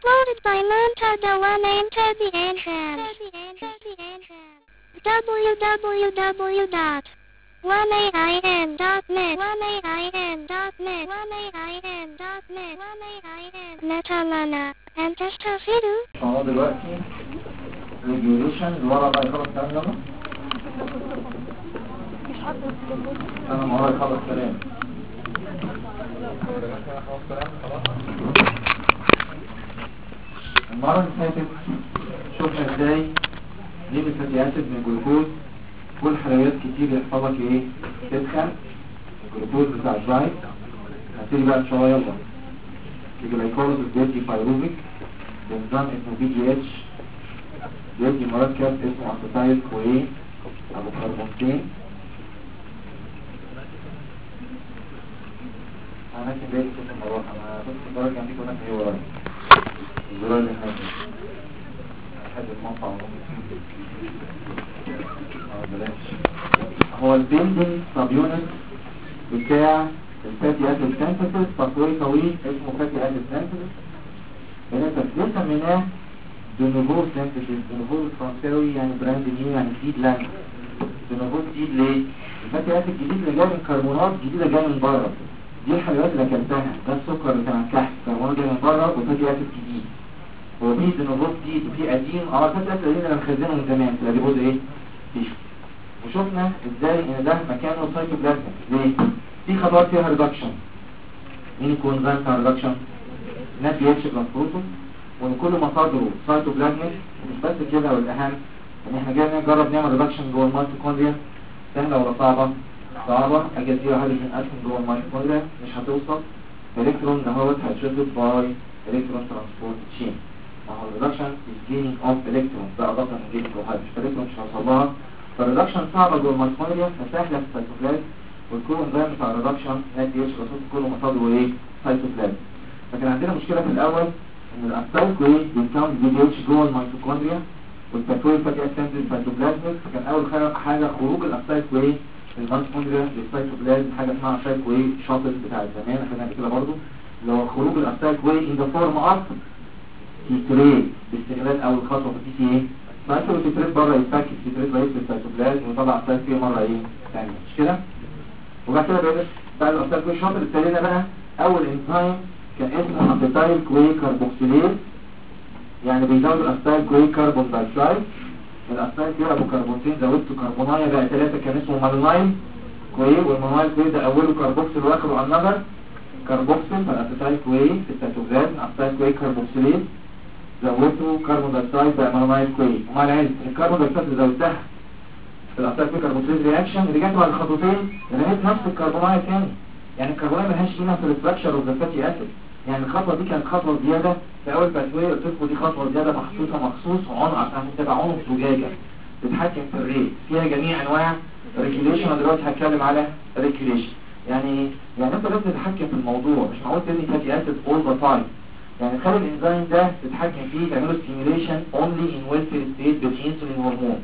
Uploaded by Montada One Enter the entrance. www.1ain.net Metalana and Testafidu. هو دلوقتي ريجوليشن ورا بقى يخلص كلام يلا انا ما هو يخلص كلام المرة اللي فاتت شوفنا ازاي نجيب الفاتي اسيد من الجلوكوز والحلويات كتير يحصل لك ايه تدخل الجلوكوز بتاع الدايت هتيجي بقى ان شاء الله يلا الجلايكوليز بيدي بايروفيك بنظام اسمه بي جي اتش بيدي مركب اسمه اسيتايل كوين ابو كربونتين انا كان جاي كده مروحه انا كنت درجه عندي كنا في ورايا الزرار اللي هناك حد المنفعه بلاش هو البيلدينج سب يونت بتاع الفاتي اسيد سينثيسيس تصوير طويل اسمه فاتي اسيد سينثيسيس لسه سميناه دونوفو سينثيسيس دونوفو فرنساوي يعني براند نيو يعني جديد لانج دونوفو جديد ليه؟ الفاتي اسيد الجديد اللي جاي من كربونات جديده جايه من بره دي الحلويات اللي اكلتها ده السكر اللي كان على الكحك كربونات جاي من بره وفاتي اسيد جديد هو في دونوفو جديد وفي قديم الفاتي اسيد القديم اللي مخزنه من زمان تبقى دي بوز ايه؟ تيشو وشفنا ازاي ان ده مكانه سايتوبلازميك ليه؟ في خطوات فيها ريدكشن مين يكون زي ريدكشن؟ نات بي اتش بلس بروتون وان كل مصادره سايتوبلازميك مش بس كده والاهم ان احنا جايين نجرب نعمل ريدكشن جوه الميتوكوندريا سهله ولا صعبه؟ صعبه اجي اديها هيدروجين اتوم جوه الميتوكوندريا مش هتوصل الكترون دهوت هيتشفط باي الكترون ترانسبورت تشين ما هو الريدكشن از جينينج اوف الكترون ده اضافه من جينينج اوف الكترون مش هوصل لها فالريدكشن صعبه جوه الميتوكوندريا فسهله في السيتوبلازم والكون ده بتاع الريدكشن نات بي اتش بلس كل مصادره ايه؟ سايتوبلازم فكان عندنا مشكله في الاول ان الاسيتايل كوين بينكون بي دي اتش جوه الميتوكوندريا والتكوين فاتي اسيد سايتوبلازميك فكان اول حاجه خروج الاسيتايل كوين من الميتوكوندريا للسيتوبلازم حاجه اسمها اسيتايل كوين شاطل بتاع زمان اخدنا كده برضه اللي هو خروج الاسيتايل كوين ان ذا فورم اوف تيتريت باستغلال اول خطوه في التي سي ايه فاكر التيتريت بره يتفك التيتريت رئيس السيتوبلازم ويطلع اسيتايل كوين مره ايه ثانيه مش كده وبعد كده بعد الاسيتايل كوين شاطل ابتدينا بقى اول انزيم كان اسمه اسيتايل كوين كاربوكسيليز يعني بيزود الاسيتايل كوين كربون دايوكسيد الاسيتايل كوين ابو كربونتين زودته كربونايه بقى 3 كان اسمه مالونايل كوين والمالونايل كوين ده اوله كربوكسيل واخره انذر كربوكسيل فالاسيتايل كوين في السيتوبلازم اسيتايل كوين كاربوكسيليز زودته كربون دايوكسيد بقى مالونايل كوين ومع العلم الكربون دايوكسيد اللي زودتها في الاسيتايل كوين كاربوكسيليز رياكشن رجعت بعد خطوتين لقيت نفس الكربونايه ثاني يعني الكربونايه ملهاش قيمه في الاستراكشر اوف ذا فاتي اسيد يعني الخطوه دي كانت خطوه زياده في اول باتويه قلت لكم دي خطوه زياده محطوطه مخصوص عنق عشان تبقى عنق زجاجه تتحكم في الريت فيها جميع انواع ريجوليشن انا دلوقتي هتكلم على ريجوليشن يعني انت لازم تتحكم في الموضوع مش معقول تبني فاتي اسيد اول ذا تايم يعني خلي الانزيم ده تتحكم فيه تعمله ستيميوليشن اونلي ان ويلفير ستيت بالانسولين هرمون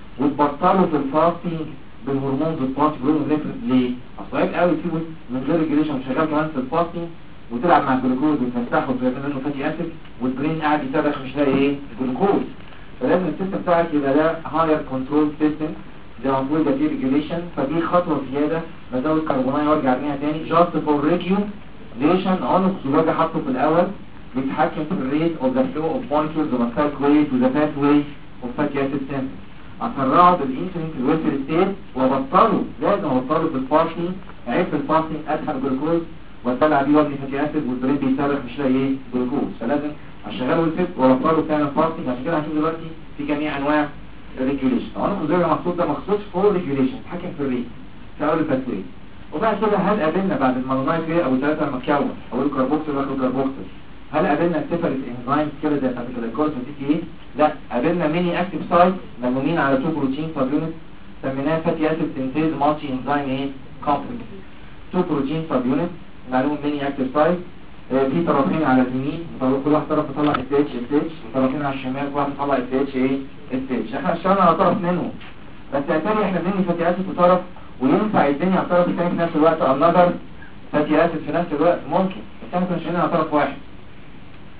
وتبطله في الفاستنج بالهرمونز الباس بيقولوا ريفرنس ليه؟ اصل عيب قوي تسيبه من غير ريجوليشن شغال كمان في الفاستنج وتلعب مع الجلوكوز وتفتحه وتعمل منه فاتي اسيد والبرين قاعد يصرخ مش لاقي ايه؟ جلوكوز فلازم السيستم بتاعك يبقى ده هاير كنترول سيستم زي ما بقول ده فيه ريجوليشن فدي خطوه زياده بزود كربونايه وارجع ارميها تاني جاست فور ريجوليشن عنق زجاجه حاطه في الاول بيتحكم في الريت اوف ذا فلو اوف مولكيولز اوف ذا واي تو ذا باث واي اوف فاتي اسيد سينثيسيس اسرعه بالانسولين في الويلفير ستيت وابطله لازم ابطله في الفاستنج عيب في الفاستنج اسحب الجلوكوز واتبع بيه وزن فاتي اسيد والبرين بيصرخ مش لاقي ايه جلوكوز فلازم اشغله الفيت وابطله فعلا فاستنج عشان كده هنشوف دلوقتي في جميع انواع الريجوليشن انا الجزء المخصوص ده مخصوص فور ريجوليشن تحكم في الريت في اول الباتوي وبعد كده هل قابلنا بعد المالونايل كده ابو 3 لما اتكون اول كربوكسيل واخر كربوكسيل هل قابلنا سيبريت انزيمز كده زي بتاعت الجلوكوز والتي تي ايه لا قابلنا ميني اكتيف سايت ملمومين على 2 بروتين سب يونت سميناه فاتي اسيد سينثيز مالتي انزيم ايه كومبلكس 2 بروتين سب يونت معلوم ميني اكتيف سايت في طرفين على اليمين كل واحد طرف يطلع اس اتش اس اتش وطرفين على الشمال كل واحد يطلع اس اتش ايه اس اتش احنا اشتغلنا على طرف منهم بس يا تاني احنا بنبني فاتي اسيد في طرف وينفع الدنيا على الطرف الثاني في نفس الوقت النظر فاتي اسيد في نفس الوقت ممكن بس احنا كنا شغالين على طرف واحد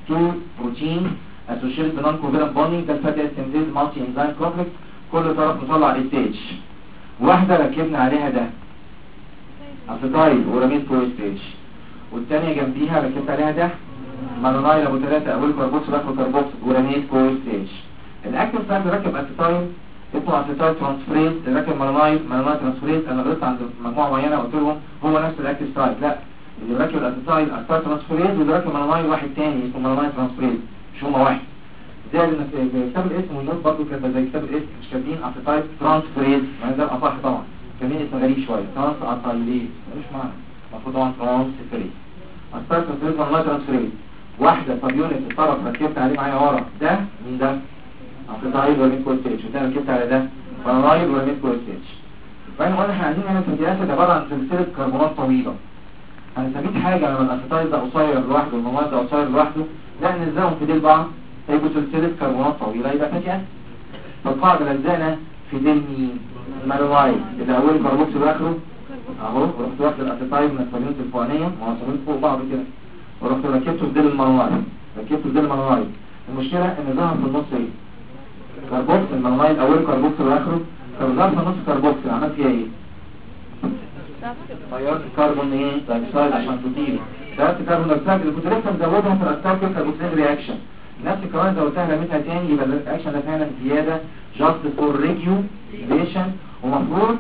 تو بروتين اسوشيتد بنون كوفالنت بوندنج، ده الفاتي اسيد سنتيز مالتي انزيم كومبلكس، كل طرف مطلع ستيج. واحده ركبنا عليها ده اسيتايل ورميت كو ستيج، والثانيه جنبيها ركبت عليها ده مالونايل ابو 3 اول كربوكس باخد كربوكس ورميت كو ستيج. الاكتف سايت ركب اسيتايل اسمه اسيتايل ترانسفيريز، ركب مالونايل ترانسفيريز. انا غلطت عند مجموعه معينه قلت لهم هو نفس الاكتف سايت، لا، اللي راكب الاسيتايل ترانسفيريز واللي راكب مالونايل واحد تاني اسمه مالونايل ترانسفيريز، مش هما واحد. زي ان في كتاب الاسم والنوت برضه كان زي كتاب الاسم مش كاتبين اسيتايل ترانسفيريز، يعني ده اصح طبعا، كمان اسم غريب شويه ترانس اسايليز ملوش معنى، المفروض طبعا ترانسفيريز. اسيتايل ترانسفيريز مالونايل ترانسفيريز. واحده سب يونت الطرف ركبت عليه معايا ورا ده مين ده؟ اسيتايل ورميت كو ستيج، وده ركبت على ده مالونايل ورميت كو ستيج. فاحنا قلنا احنا عايزين نعمل فاتي اسيد عباره عن سلسله كربونات طويله. هنستفيد حاجه لما الاسيتايل ده قصير لوحده والمالونايل ده قصير لوحده، لا نلزقهم في ديل بعض هيبقوا سلسله كربونات طويله يبقى فاتي اسيد. فالقاعده لزقنا في ديل مين؟ المالونايل اللي اوله كربوكس واخره اهو، ورحت واخد الاسيتايل من الصابونات الفوقانيه معصبين فوق بعض كده، ورحت ركبته في ديل المالونايل، ركبته في ديل المالونايل. المشكله ان ظهر في النص ايه؟ كربوكس. المالونايل اوله كربوكس واخره، طب ظهر في النص كربوكس عملت فيها ايه؟ غيرت الكربون ايه؟ دايوكسيد عشان تطير. غيرت الكربون دايوكسيد اللي كنت لسه مزودها في الاسيتايل كربوكسيل رياكشن، نفس الكلام زودتها رميتها تاني، يبقى الرياكشن ده فعلا زياده جاست فور ريجيوليشن. ومفروض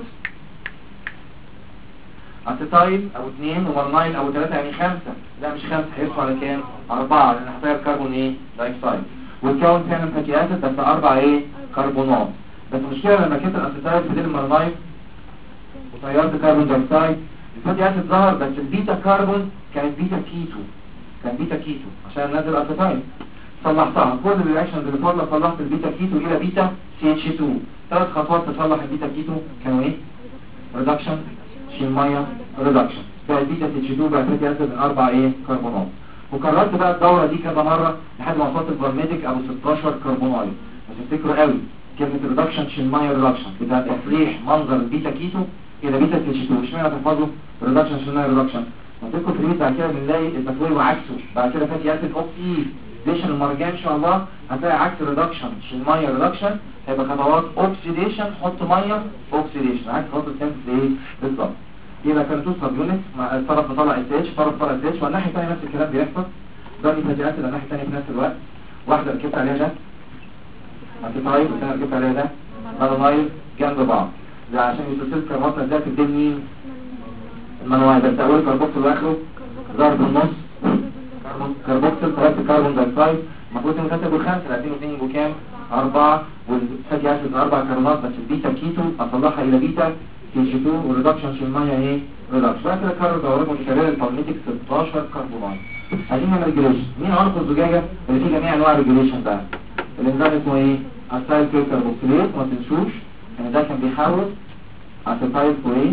اسيتايل او 2 ومالونايل او 3 يعني 5، لا مش 5، هيرفعوا على كام؟ 4 لان هتغير كربون ايه؟ دايوكسيد، والكون فعلا فاتي اسيد بس 4 ايه؟ كربونات. بس المشكله لما كنت الاسيتايل في ديل المالونايل وطيرت كربون دايوكسيد الفاتي اسيد ظهر، بس البيتا كربون كانت بيتا كيتو، كان بيتا كيتو عشان ننزل اسيتايل. صلحتها كل الرياكشنز اللي فاضله، صلحت البيتا كيتو الى بيتا سي اتش 2. 3 خطوات تصلح البيتا كيتو كانوا ايه؟ ريدكشن، شيل ميه، ريدكشن، بقى البيتا سي اتش 2 بقى فاتي اسيد من 4 ايه؟ كربونات. وكررت بقى الدوره دي كذا مره لحد ما وصلت البرميديك ابو 16 كربونايل. بس افتكروا قوي كلمه ريدكشن شيل ميه ريدكشن بتاع تصليح منظر البيتا كيتو الى بيتا سي اتش 2. اشمعنى تحفظوا ريدكشن شيل ميه ريدكشن؟ منطقه في بعد كده بنلاقي التفويل وعكسه، بعد كده فاتي اسيد اوكسيديشن المره ان شاء الله هتلاقي عكس ريدكشن شيل ميه ريدكشن، هيبقى خطوات اوكسيديشن حط ميه اوكسيديشن، عكس خطوه السنتس ايه بالظبط. يبقى كانت توصل يونت مع الطرف طالع اس اتش، طرف طالع اس اتش، والناحيه الثانيه نفس الكلام بيحصل، ده فاتي اسيد الناحيه الثانيه في نفس الوقت. واحده ركبت عليها ده اسيتايل والثانيه ركبت عليها ده مالونايل جنب بعض، ده عشان يسلسل كربونات نزلت في الدين مين؟ المالونايل، بس اول كربوكس واخره ضرب في النص كربوكسل 3 كربون دايوكسيد. المفروض ان كاتبوا 5 لكن 2 يبقوا كام؟ 4، والفاتي اسيد 4 كربونات، بس البيتا كيتو اصلحها الى بيتا سي اتش 2 والريدكشن في الميه ايه؟ ريدكشن. بعد كده كرر دورات متكرره البالميتيك 16 كربونات. عايزين نعمل ريجوليشن. مين عنق الزجاجه اللي فيه جميع انواع الريجوليشن بقى؟ الانزيم اسمه ايه؟ اسيتايل كربوكسيليز، ما تنسوش ان ده كان بيحول اسيتايل كويه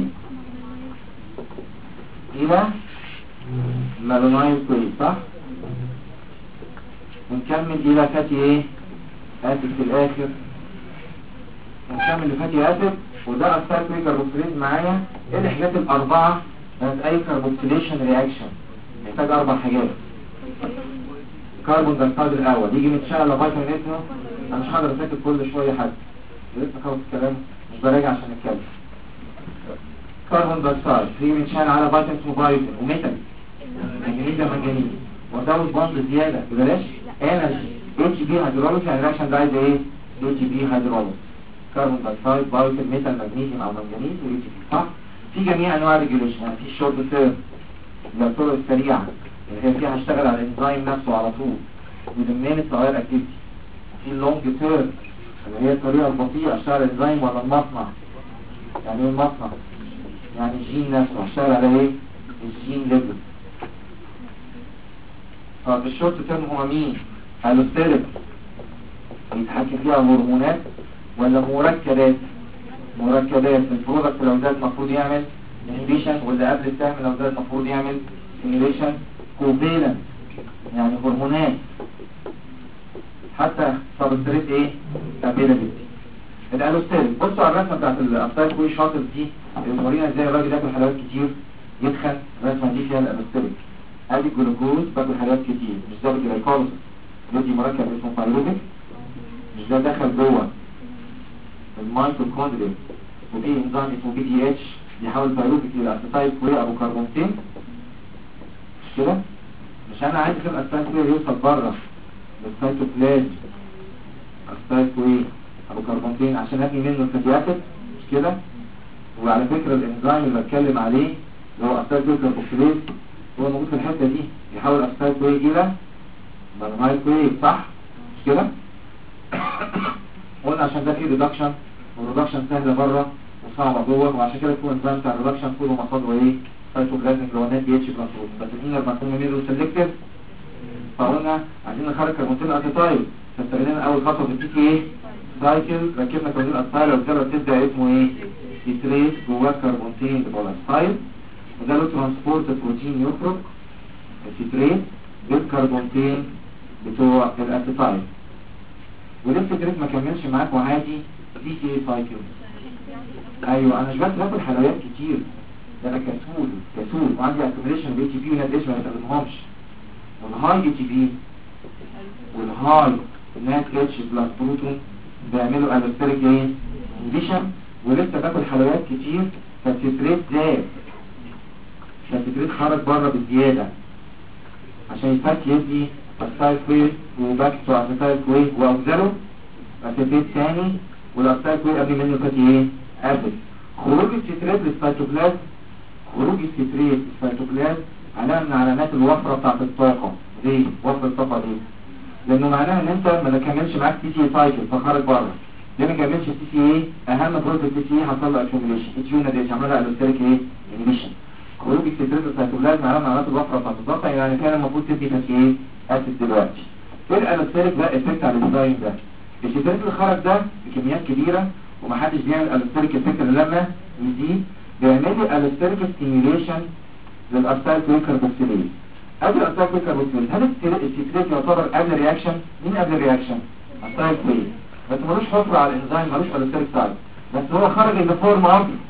الى مالونايل كويه، صح؟ ونكمل الى فاتي ايه؟ اسيد في الاخر، ونكمل لفاتي اسيد، وده اسيتايل كربوكسيليز معايا. ايه الحاجات الاربعه بتاعت اي كربوكسيليشن رياكشن؟ محتاج 4 حاجات. كربون دايوكسيد الاول يجي متشال على فيتامين اسمه، انا مش هقدر اذاكر كل شويه حاجه لسه خلص الكلام مش براجع عشان نتكلم. كربون دايوكسيد يجي متشال على فيتامين اسمه بايوتين وميتال منجنيز منجنيز، وازود بوند زياده ببلاش انرجي اتش بي هيدروليز. يعني الرياكشن ده عايز ايه؟ اتش بي هيدروليز، كربون دايوكسيد بايوتين ميتال مغنيسيوم او منجنيز واتش بي، صح؟ في جميع انواع الريجوليشن، يعني في الشورت تيرم اللي الطرق السريعه اللي هي فيها هشتغل على الانزيم نفسه على طول ويدمني التغير اكتيفيتي، في اللونج تيرم اللي هي الطريقه البطيئه اشتغل الانزيم ولا المصنع. يعني ايه المصنع؟ يعني الجين نفسه هشتغل على ايه؟ الجين ليفل. ففي الشورت تيرم هو مين؟ الوستيريك بيتحكم فيها هرمونات ولا مركبات؟ مركبات. البرودكت لو زاد المفروض يعمل انهبيشن، واللي قبل السهم لو زاد المفروض يعمل سيميليشن. كوفالنت يعني هرمونات، حتى سبستريت ايه؟ ابيلابيلتي. الالوستيريك بصوا على الرسمه بتاعت الابطال كوي شاطر دي اللي بتورينا ازاي الراجل ياكل حلويات كتير يتخن. الرسمه دي فيها الالوستيريك، ادي الجلوكوز باكل حلويات كتير مش ظابط الجلايكوليسيس، يدي مركب اسمه بايروفيك، مش ده دخل جوه الميتوكوندريا وفي انزيم اسمه بي دي اتش بيحول بايروفيك للاسيتايل كوي ابو كربونتين، مش كده؟ مش انا عايز كده الاسيتايل كوي يوصل بره للسيتوبلازم اسيتايل كوي ابو كربونتين عشان ابني منه الفاتي اسيد، مش كده؟ وعلى فكره الانزيم اللي بتكلم عليه اللي هو اسيتايل كوي كربوكسيليز هو موجود في الحته دي، يحول اسيتايل كوي الى مالمايل كوي، صح؟ مش كده؟ قلنا عشان ده فيه ريدكشن، والريدكشن سهله بره وصعبه جوه، وعشان كده يكون الانزيم بتاع الريدكشن كله مصادره ايه؟ سيتوبلازميك جوانات بي اتش بلس، بس الانر مفهوم ميرو سيلكتيف، فقلنا عايزين نخرج كربونتين اسيتايل، فاستخدمنا اول خطوه في البي تي ايه سايكل، ركبنا كربونتين اسيتايل والجرة تبدا اسمه ايه؟ يتريد جواه كربونتين بالاسيتايل، وده له ترانسبورت بروتين يخرج السيتريت بالكربونتين بتوع الاسيتايل، ولسه السيتريت ما كملش معاك وعادي دي سي اي سايكل. ايوه انا مش بس باكل حلويات كتير، ده انا كسول وعندي اكيوميليشن بي تي بي وناد ايش ما بستخدمهمش، والهاي اي تي بي والهاي ناد اتش بلس بروتون بيعملوا الستريك ايه؟ انهبيشن، ولسه باكل حلويات كتير فالسيتريت زاد، فالسيتريت خرج بره بالزياده عشان يفك يدي اسيتايل كوي وباك تو اسيتايل كوي واوزره اسيتيت ثاني، والاسيتايل كوي قبل منه فاتي ايه؟ اسيد. خروج السيتريت للسيتوبلازم، خروج السيتريت للسيتوبلازم علامه من علامات الوفره بتاعت الطاقه دي، وفره الطاقه دي، لانه معناها ان انت ما كملش معاك تي سي سايكل فخرج بره، ليه ما كملش تي سي ايه؟ اهم بروتين التي سي حصل له اكيوميليشن، اتيونا دي عملها الستريك ايه؟ انهبيشن. خروج السيتريت للسيتوبلازم علامه من علامات الوفره بتاعت الطاقه، يعني كان المفروض تدي فاتي ايه؟ اسيد دلوقتي. ايه الالستريك ده افكت على الانزيم ده؟ السيتريت اللي خرج ده بكميات كبيره ومحدش بيعمل الستريك افكت الا لما يزيد، بيعمل لي الستريك ستيميوليشن للاسيتايل كوي كربوكسيليز. قبل الاسيتايل كوي كربوكسيليز هل السيتريت يعتبر قبل الرياكشن؟ مين قبل الرياكشن؟ اسيتايل كوي، بس ملوش حفره على الانزيم، ملوش الستريك سايد، بس هو خرج ان فورم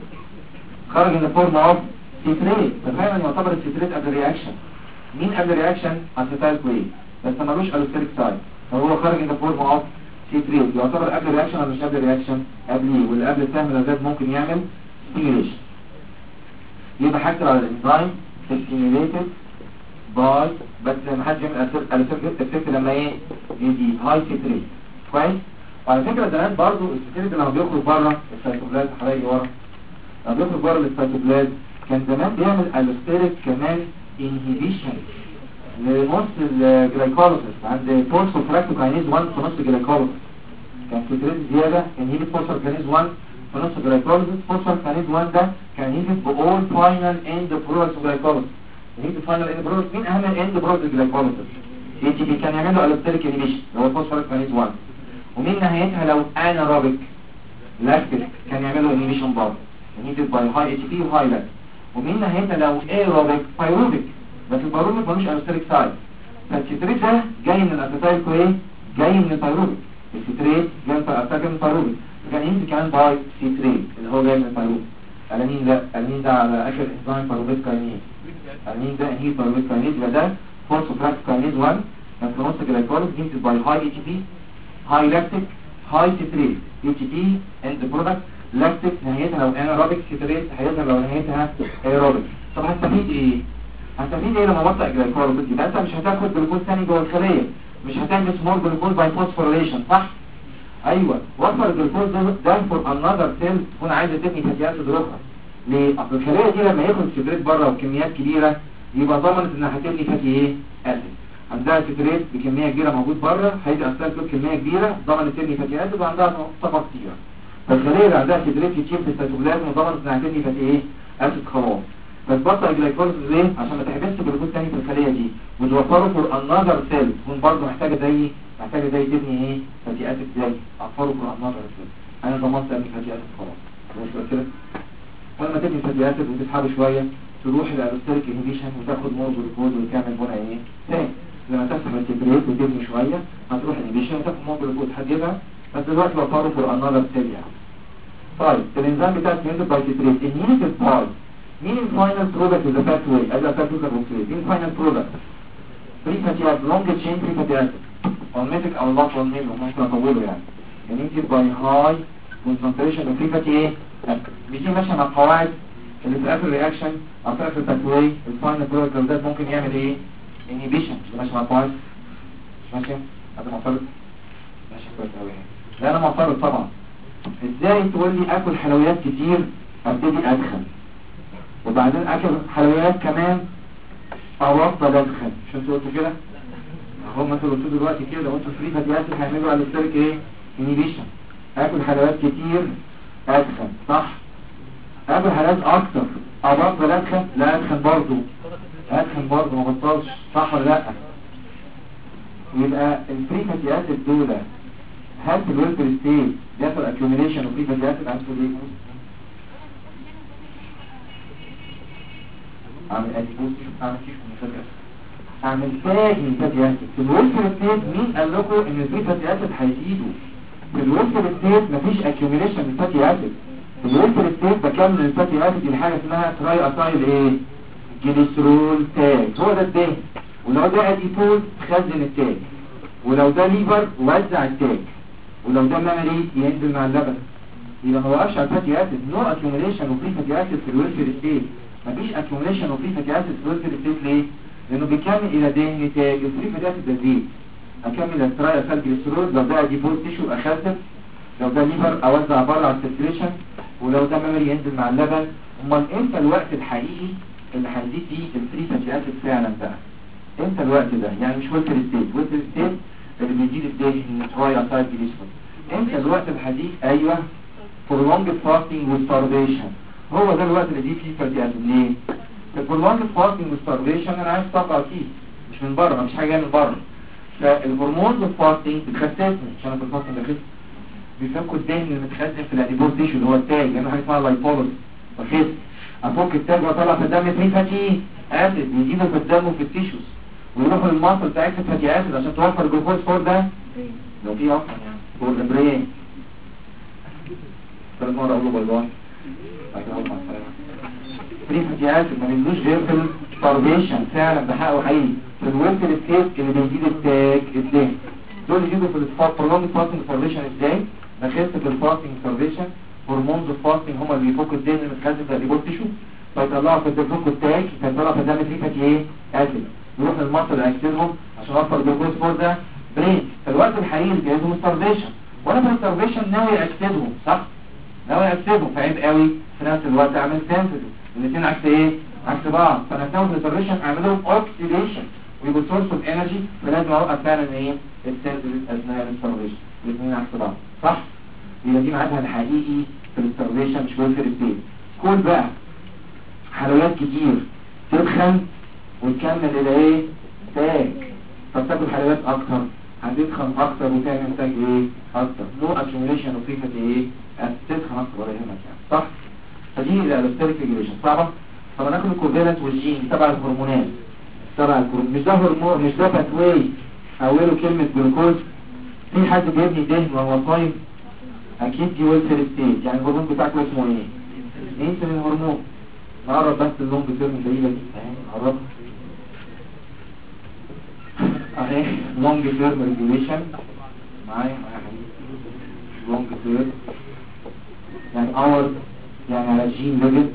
اوف سيتريت، ففعلا يعتبر السيتريت قبل الرياكشن. مين قبل الرياكشن؟ اسيتايل كوي، بس ملوش الستريك سايد، فهو خرج ان فورم اوف سيتريت، يعتبر قبل الرياكشن ولا مش قبل الرياكشن؟ قبليه، واللي قبل السهم الازاز ممكن يعمل ستيميوليشن. يبقى هكتب على الانزيم ستيميوليتد باي، بس ما حدش يعمل الستريك افكت لما ايه؟ يدي هاي سيتريت. كويس؟ وعلى فكره زمان برضو السيتريت لما بيخرج بره السيتوبلازم حوالي ورا، لما بيخرج بره السيتوبلازم كان زمان بيعمل الستريك كمان انهبيشن لنص الجلايكوليسيس عند فوسفوفراكتوكاينيز 1 في نص الجلايكوليسيس، كان سيتريت زياده انهبيت فوسفوفراكتوكاينيز 1 في نص الجلايكوليسيس. فوسفوفراكتوكاينيز 1 ده كان انهبيت بأول فاينل اند برودكتس جلايكوليسيس، انهبيت فاينل اند برودكتس. مين اهم اند برودكتس جلايكوليسيس؟ اي تي بي، كان يعملوا الستريك انهبيشن اللي هو فوسفوفراكتوكاينيز 1. ومين نهايتها لو انايروبيك؟ لاكتيك، كان يعملوا انهبيشن برضه انهبيت باي هاي اي تي بي وهاي لاكتيك. ومين نهايتها لو ايروبيك؟ بايروبيك، بس البايروبيك ملوش الستريك سايد، فالسيتريت ده جاي من الاسيتايل كوي، جاي من البايروبيك، السيتريت جاي من البايروبيك، كان يمكن كمان باي سيتريت اللي هو جاي من البايروبيك. الانين ده، الانين ده على اخر انزيم بايروبيك كاينيز، الانين ده انهي بايروبيك كاينيز، يبقى ده فوسفوفراكتوكاينيز 1 كان في نص جلايكوليز يمكن باي هاي اي تي بي، هاي لاكتيك، هاي سيتريت، اي تي بي اند برودكت، لاكتيك نهايتها لو انايروبيك، سيتريت هيظهر لو نهايتها ايروبيك. طب هستفيد ايه؟ هستفيد ايه لما ابطئ جلايكوليز؟ يبقى انت مش هتاخد جلوكوز ثاني جوه الخليه، مش هتعمل سمول جلوكوز باي فوسفوريليشن، صح؟ ايوه، وفر الجلوكوز ده فور انذر سيل تكون عايزه تبني فاتي اسيد اخرى. ليه؟ اصل الخليه دي لما ياخد سيتريت بره وكميات كبيره يبقى ضمنت انها هتبني فاتي ايه؟ اسيد. عندها سيتريت بكميه كبيره موجود بره، هيدي اسيد بكميه كبيره ضمنت تبني فاتي اسيد، وعندها طاقه كتيره. فالخليه اللي عندها سيتريت كتير في السيتوبلازم ضمنت انها تبني فاتي ايه؟ اسيد خلاص. فتبطئ الجلايكوليز ليه؟ عشان ما تحبسش جلوكوز تاني في الخليه دي، وتوفره فور انذر سيل تكون برضه محتاجه زي تبني ايه؟ فاتي اسيد، زي اوفره فور انذر سيل. انا ضمنت ابني فاتي اسيد خلاص، مش كده؟ ولما تبني فاتي اسيد وتسحبه شويه تروح للالستريك انهبيشن وتاخد مور جلوكوز وتعمل بنى ايه؟ تاني. لما تسحب السيتريت وتبني شويه هتروح انهبيشن وتاخد مور جلوكوز هتجيبها، بس دلوقتي وفره فور انذر سيل يعني. طيب الانزيم بتاع السيتريت باي سيتريت انهبيتد باي مين الفاينل برودكت اللي فات واي؟ ادي اسيد كربوكسيليز. مين الفاينل برودكت؟ فري فاتي اسيد، لونج تشين فري فاتي اسيد، والميتك او اللات والميل ممكن اطوله يعني انيبيتد باي هاي كونسنتريشن اوف فري فاتي ايه بيجي ماشيه مع القواعد اللي في اخر رياكشن او في اخر التكوين الفاينل برودكت ده ممكن يعمل ايه انهيبيشن اللي ماشي مع القواعد مش ماشي هذا معترض ماشي كويس قوي لا انا معترض طبعا ازاي تقول لي اكل حلويات كتير ابتدي ادخن وبعدين اكل حلويات كمان اوصل ادخن مش انتوا قلتوا كده هم انتوا قلتوا دلوقتي كده وانتوا فري فاتي اسيد هيعملوا على الستيرك ايه انهيبيشن اكل حلويات كتير ادخن صح اكل حلويات اكتر ابطل ادخن لا ادخن برضه ما بطلش صح ولا لا يبقى الفري فاتي اسيد دول هل في الويلفر ستيت بيحصل اكيوميليشن وفري فاتي اسيد عن طريق اعمل اديبوز اعمل كيف من فاتي اسيد اعمل تاج من فاتي اسيد في الويلفر ستيت مين قال لكم ان الفري فاتي اسيد هيزيدوا في الويلفر ستيت مفيش اكيوميليشن من فاتي اسيد في الويلفر ستيت بكمل الفاتي اسيد لحاجه اسمها تراي اسايل ايه جليسرول تاج هو ده الدهن ولو ده اديبوز خزن التاج ولو ده ليفر وزع التاج ولو ده مامري ينزل مع اللبن يبقى ما وقفش على الفاتي اسيد نو اكيوميليشن وفري فاتي اسيد في الويلفر ستيت مفيش اكيوميليشن وفري فاتي اسيد في الويلفر ستيت ليه لانه بيكمل الى دهن تاج الفري فاتي اسيد ده زيت اكمل التراي اسايل جليسرول لو ده اديبوز تيشو اخزن لو ده ليفر اوزع بره على السيركيليشن ولو ده ميموري ينزل مع اللبن امال امتى الوقت الحقيقي اللي هيزيد فيه الفري فاتي اسيد فعلا بقى امتى الوقت ده يعني مش ويلفر ستيت اللي بيزيد الدهن تراي اسايل جليسرول امتى الوقت الحديث ايوه prolonged fasting وstarvation هو ده الوقت اللي فيه فاتي اسيد ليه في prolonged fasting وstarvation انا عايز طاقه اكيد مش من بره مفيش حاجه من بره فالهرمونز الفاستنج بتخسسني عشان انا في الفاستنج بخس بيفكوا الدهن المتخزن في الاديبوز تيشو اللي هو التاج لانه حاجه اسمها لايبوليس بخس افك التاج واطلع في الدم فري فاتي اسيد يجيبوا في الدم وفي التيشوز ويروحوا للمصل بتاع فاتي اسيد عشان توفر الجلوكوز فور ده لو في اصلا يعني فور البرين ثلاث مرة اقول له باي باي بعد كده اقول مع السلامه فري فاتي اسيد ما بينزلوش غير في الستارفيشن فعلا ده حقه حقيقي في الويلفر ستيت اللي بيزيد التاج الدهن دول يجيبوا في البرولونج فاستنج ستارفيشن ازاي بخس في الفاستنج ستارفيشن هرمونز الفاستنج هم اللي بيفكوا الدهن المتخزن في الاديبوز تيشو فيطلعوا في الدكتور التاج فيطلعوا في الدم فري فاتي ايه اسيد يروح للمصل ياكلهم عشان يوفر الجلوكوز فور ده برين في الوقت الحقيقي اللي بيعملوا ستارفيشن وانا في الستارفيشن ناوي اكسبهم صح ناوي اكسبهم فعيب قوي في نفس الوقت اعمل سنسيتيف الاثنين عكس ايه عكس بعض فانا ناوي في الستارفيشن اعملهم اوكسيديشن ويبقوا سورس اوف انرجي فلازم اوقف فعلا ايه السنسيتيف اثناء الستارفيشن الاثنين عكس بعض صح يبقى دي ميعادها الحقيقي في الستارفيشن مش ويلفر ستيت كل بقى حلويات كتير تدخن وتكمل الى ايه تاج فتاكل حلويات اكتر هتدخن اكتر وتعمل تاج ايه اكتر نو اكيوميليشن وفري فاتي ايه تدخن اكتر ولا يهمك يعني صح فدي الالوستيريك ريجوليشن صعبه طب ناخد الكوفالنت والجين تبع الهرمونات تبع الهرمون مش ده هرمون مش ده باثواي اوله كلمه جلوكوز في حد بيبني دهن وهو صايم اكيد دي ويلفر ستيت يعني الهرمون بتاعك اسمه ايه انسولين هرمون نقرب بس اللون بترم البعيده دي نقرب اهي لونج تيرم ريجوليشن معايا حبيبي لونج تيرم يعني اور يعني على جين ليفل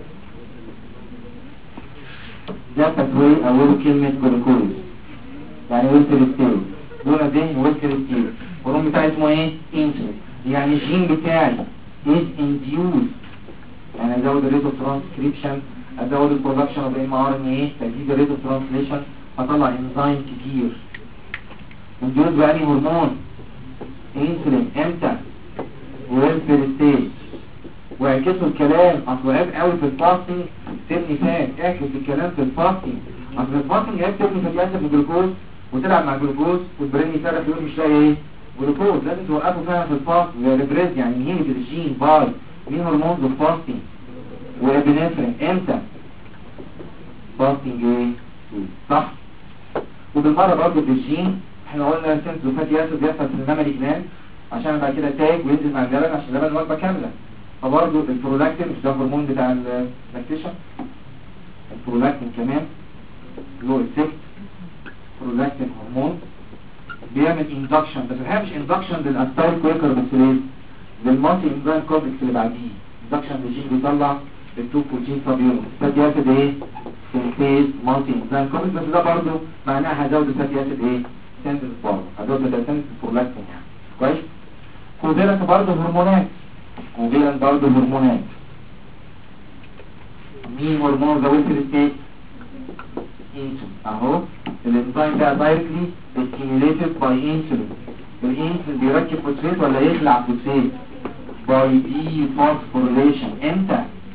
ده باثواي اوله كلمه جلوكوز يعني ويلفر ستيت دول دهن ويلفر ستيت الهرمون بتاعي اسمه ايه انسولين يعني الجين بتاعي is induced يعني ازود الريت اوف ترانسكريبشن ازود البرودكشن اوف ام ار ان ايه تزيد الريت اوف ترانسليشن هطلع انزيم كتير induced بقى لي هرمون انسولين امتى ويلفر ستيت واعكسوا الكلام اصل عيب قوي في الفاستنج تبني فات اعكس الكلام في الفاستنج اصل الفاستنج عيب تبني فاتي اسيد بالجلوكوز وتلعب مع الجلوكوز والبرين يصرخ يقول مش لاقي ايه جلوكوز لازم توقفه فعلا في الفاستنج ريبريز يعني هيني في الجين باي مين هرمونز الفاستنج وابنفرين امتى فاستنج ايه صح وبالمره برضه في الجين احنا قلنا سنسو فاتي اسيد بيحصل في المامري جلاند عشان بعد كده تاج وينزل مع اللبن عشان اللبن وجبه كامله فبرضه البرولاكتين مش ده هرمون بتاع اللاكتيشن البرولاكتين كمان له افكت برولاكتين هرمون بيعمل اندكشن، بس الحقيقه مش اندكشن للاسايل كويكر بس ليه؟ للمالتي انزيم كومبلكس اللي بعديه. اندكشن للجين بيطلع التو بروتين سب يونت فاتي اسيد ايه؟ سينثيز مالتي انزيم كومبلكس، بس ده برضه معناها هزود الفاتي اسيد ايه؟ سينثيز برضه هزود السينثيز برولاكتين يعني. كويس؟ كوفيلنت برضه هرمونات. كوفيلنت برضه هرمونات. مين هرمون زودت الستيت؟ انسولين. اهو الانزيم ده دايركتلي ستيميوليتد باي انسولين. الانسولين بيركب فوسفات ولا يخلع فوسفات؟ باي دي فوسفوريليشن. امتى؟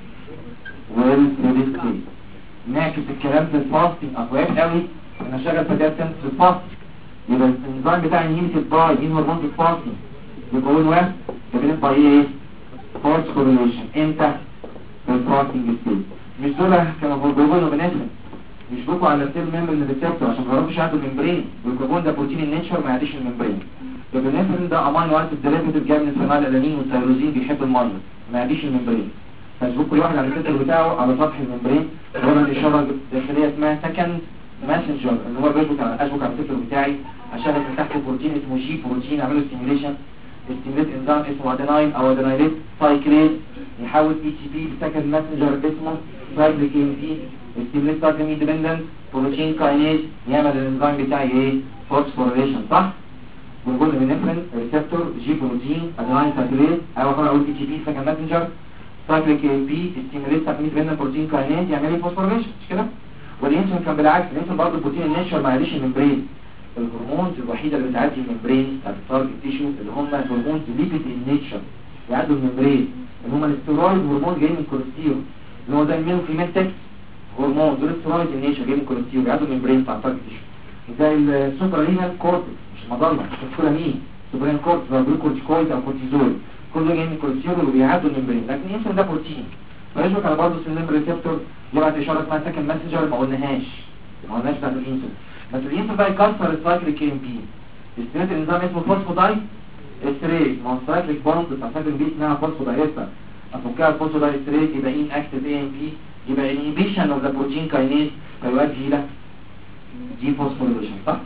والستيت. نعكس الكلام في الفاستنج. اخوات قوي انا شغال فاتي اسيد في الفاستنج، يبقى الانزيم بتاعي انهيبيتد باي مين هرمون في الفاستنج؟ يبقى اول واحد كابينت باي ايه؟ فوسفوريليشن. امتى؟ في الفاستنج ستيت. مش دول كانوا جلوكوجون وبنفرين يشبكوا على السيل ميمبرين ريسبتور عشان ما يعرفوش يعدوا الممبرين. الجلوكوجون ده بروتين النيتشر ما يعديش الممبرين. البنفرين ده امينو اسيد ديريفيتيف جاي من الفينال الانين والتيروزين بيحب الميه ما يعديش الممبرين. فيشبكوا كل واحد على الريسبتور بتاعه على سطح الممبرين ويعمل اشاره داخليه اسمها سكند ماسنجر اللي هو بيشبك على الريسبتور بتاعي عشان من تحت بروتين اسمه جي بروتين اعمله ستيميوليشن. ستيميوليت انزيم اسمه اديناين او ادينايليت سايكليز يحول اي تي بي لسكند ماسنجر اسمه سايكليك ام تي. ستيميوليت سايكلين اندبندنت بروتين كاينيز يعمل الانزيم بتاعي ايه؟ فوسفوريليشن. صح؟ ونقول البنفرين ريسبتور جي بروتين اديناين سايكليز او اقول اي تي بي سكند ماسنجر سايكليك ام بي ستيميوليت سايكلين اندبندنت بروتين كاينيز يعمل لي فوسفوريليشن. مش كده؟ والانسولين كان بالعكس، الانسولين برضه بروتين النيتشر ما يعديش الممبرين. الهرمونز الوحيده اللي بتعدي الممبرين بتاعت التارجت تيشو اللي هم الهرمونز ليبيد النيتشر يعدوا الممبرين اللي هم الاستيرويد هرمون جاي من الكوليسترول اللي هو زي المينوفيمنتكس هرمون دول استيرويد النيتشر جاي من الكوليسترول يعدوا الممبرين بتاع التارجت تيشو زي السوبرالينال كورتكس مش مضله مش كولامين سوبرالينال كورتكس زي الجلوكورتيكويد او كورتيزول كل ده جاي من الكوليسترول وبيعدوا الممبرين. لكن الانسولين ده بروتين فيشبك على برضه سيلين ريسبتور يبعت اشاره اسمها سكند ماسنجر ما قلناش بتاعت الانسولين. بس الانسولين بقى يكسر السايكليك ام بي. استريت انزيم اسمه فوسفوداي استريت ما هو السايكليك بوند بتاع السايكليك بي اسمها فوسفودايستر افكها الفوسفوداي استريت يبقى ان اكتيف اي ام بي يبقى انهيبيشن اوف ذا بروتين كاينيز فيؤدي الى دي فوسفوريليشن. صح؟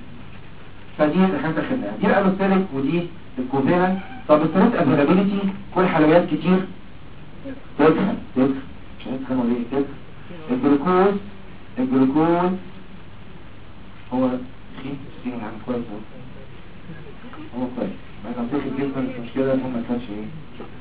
فدي الحاجات اللي خدناها دي الالوستيريك ودي الكوفيرنت. طب الستريت افيلابيلتي كل حلويات كتير تدخل مش هتفهموا ليه تدخل. الجلوكوز هو خير عن كويس هو كويس ما نمسك الجسم مش مشكلة هم ما كانش ايه.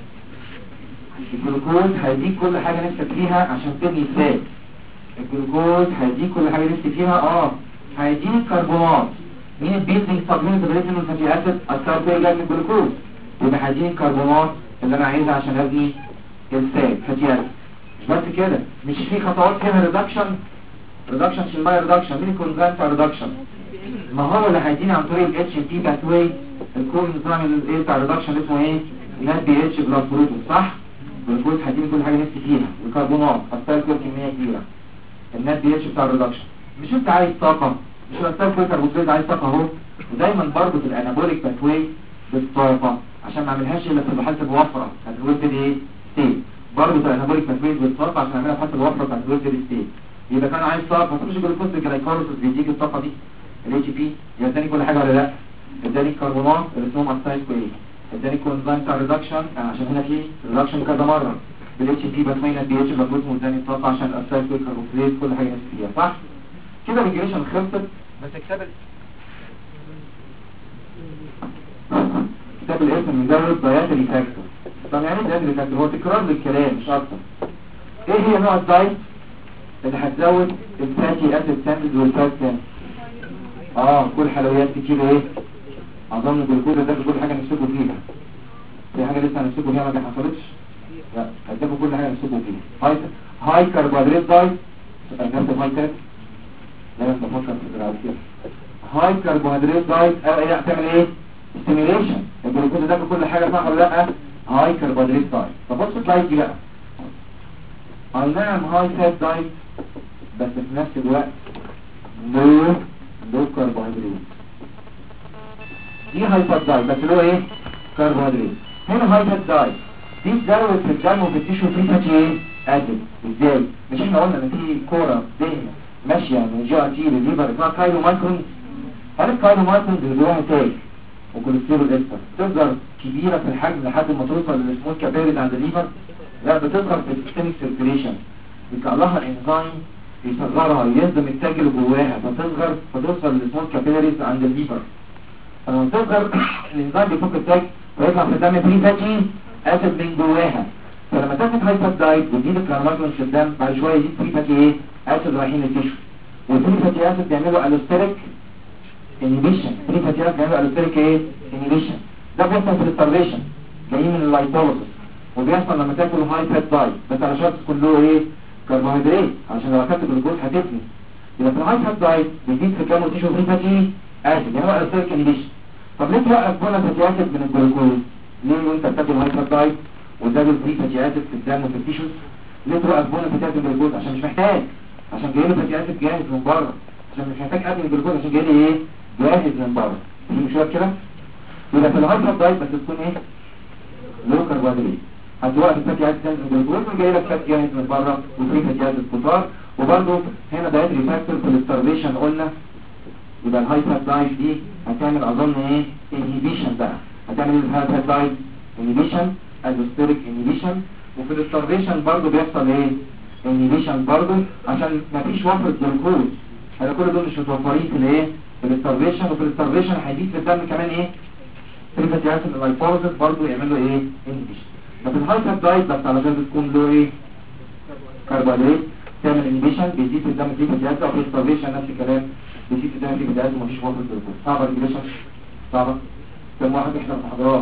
الجلوكوز هيديك كل حاجة نفسك فيها عشان تبني فات. الجلوكوز هيديك كل حاجة نفسك فيها هيديك كربونات. مين البيلدينج سبلمنت بريزن والفاتي اسيد اثر فيها جاي من الجلوكوز يبقى هيديك كربونات اللي انا عايزها عشان ابني الفات فاتي اسيد. مش بس كده مش في خطوات فيها ريدكشن شمال ريدكشن مين الكونزنت ريدكشن ما هو اللي هيديني عن طريق الاتش ام بي باثواي الكونزنت ايه بتاع ريدكشن اسمه ايه؟ نات بي اتش بلس بروتين. صح؟ والجلوكوز هيديني كل حاجه نفسي فيها الكربونات اثر كل كميه كبيره. النات بي اتش بتاع الريدكشن مش انت عايز طاقه مش اثر كل كربوهيدرات عايز طاقه اهو. ودايما برضه في الانابوليك باثواي بالطاقه عشان ما اعملهاش الا في الحاله الوفره هتقول كده ايه؟ ستيت برضه في الانابوليك باثواي بالطاقه عشان اعملها في الحاله الوفره هتقول كده ستيت. يبقى كان عايز طاقه مش جلوكوز الجلايكوليسيس بيديك الطاقه دي الاتش بي يداني كل حاجه ولا لا؟ اداني الكربونات اللي اسمهم اسايد كويس اداني كونزايم بتاع ريدكشن عشان هنا في ريدكشن كذا مره بالاتش بي بس ما البي اتش بلوز واداني الطاقه عشان الاسايد كويس كاربوكسيليز كل حاجه نفس فيها. صح كده الريجريشن خلصت. بس كتاب الاسم مزود دايتري فاكتور. طب يعني ايه دايتري فاكتور؟ هو تكرار للكلام مش اكتر. ايه هي نوع الدايت اللي هتزود الفاتي اسيد ساندويتش والفات ساندويتش؟ كل حلويات كتير ايه؟ اظن الجلوكوز ده كل حاجه نمسكوا فيها. في حاجه لسه هنمسكوا فيها ما حصلتش؟ لا هتجيبوا كل حاجه نمسكوا فيها. هاي كربوهيدرات دايت نفس الهاي كارب لازم تفكر في الدراعات كده. هاي كربوهيدرات دايت تعمل ايه؟ ستيميوليشن الجلوكوز ده كل حاجه صح ولا لا؟ هاي كربوهيدرات دايت. طب بص السلايد دي بقى اي نعم هاي فات دايت بس في نفس الوقت لو كربوهيدرات. دي هاي فات دايت بس له ايه؟ كربوهيدرات. هنا هاي فات دايت دي اتزود في الدم وفي التيشو فري فاتي ايه؟ اسيد. ازاي؟ مش احنا قلنا ان في كوره دهنه ماشيه من جي ار تي للليفر اسمها كايلو مايكرون هل الكارديومايسينز اللي جواها تاج وكوليسترول استر تفضل كبيرة في الحجم لحد ما توصل للسمول كابيلز عند الليفر؟ لا، بتظهر في السيستميك سيركيليشن، بيطلع لها انزيم يصغرها يهضم التاج اللي جواها فتصغر فتوصل للسمول كابيلز عند الليفر. فلما تصغر الانزيم بيفك التاج ويطلع في الدم فري فاتي اسيد من جواها. فلما تاخد هاي فات دايت وتزيد الكاربوهيدرات في الدم بعد شويه يزيد فري فاتي ايه؟ اسيد رايحين للتشو. والفري فاتي اسيد بيعملوا الوستيريك انيبيشن. فري فاتي اسيد بيعملوا الوستيريك ايه؟ انيبيشن. ده بيحصل في الستارفيشن جايين من اللايبوليسيس، وبيحصل لما تاكل هاي فات دايت بس على شرط كله ايه؟ كربوهيدرات، عشان لو اكلت جلوكوز هتفني. يبقى في الهاي فات دايت بيزيد في كام تيشو فري فاتي اسيد بيعملوا الوستيريك انيبيشن. طب ليه توقف بونا فاتي اسيد من الجلوكوز؟ ليه وانت بتاكل هاي فات دايت وزاد الفري فاتي اسيد في الدم وفي التيشوز؟ ليه توقف بونا فاتي اسيد من الجلوكوز؟ عشان مش محتاج، عشان جاي له فاتي اسيد جاهز من بره، عشان مش محتاج اكل الجلوكوز، عشان جاي لي ايه؟ جاهز من بره. في مشكله كده؟ يبقى في الهاي فات دايت بس تكون ايه؟ لو كربوهيدرات، هتوقف الفاتي اسيد من الجلوكوز وجاي لك فات جاهز من بره وفري فاتي اسيد كتار. وبرده هنا دايتري فاكتور في الستارفيشن قلنا. يبقى الهاي فات دايت دي هتعمل اظن ايه؟ انهيبيشن بقى. هتعمل ايه الهاي فات دايت؟ انهيبيشن، الوستيريك انهيبيشن. وفي الستارفيشن برضو بيحصل ايه؟ انهيبيشن برضو عشان مفيش وفرة جلوكوز. هذا كل دول مش متوفرين في الايه؟ في الستارفيشن. وفي الستارفيشن هيزيد في الدم كمان ايه؟ فري فاتي اسيد اللايبوليسيس برضو يعملوا ايه؟ انهيبيشن. ففي الهاي فات دايت بس علشان بتكون له ايه؟ كربوهيدرات تعمل انهيبيشن بيزيد في الدم فري فاتي اسيد. وفي الستارفيشن نفس الكلام بيزيد في الدم فري فاتي اسيد ومفيش وفرة جلوكوز. صعبة الانهيبيشن؟ صعبة. كم واحد يحضر محاضرات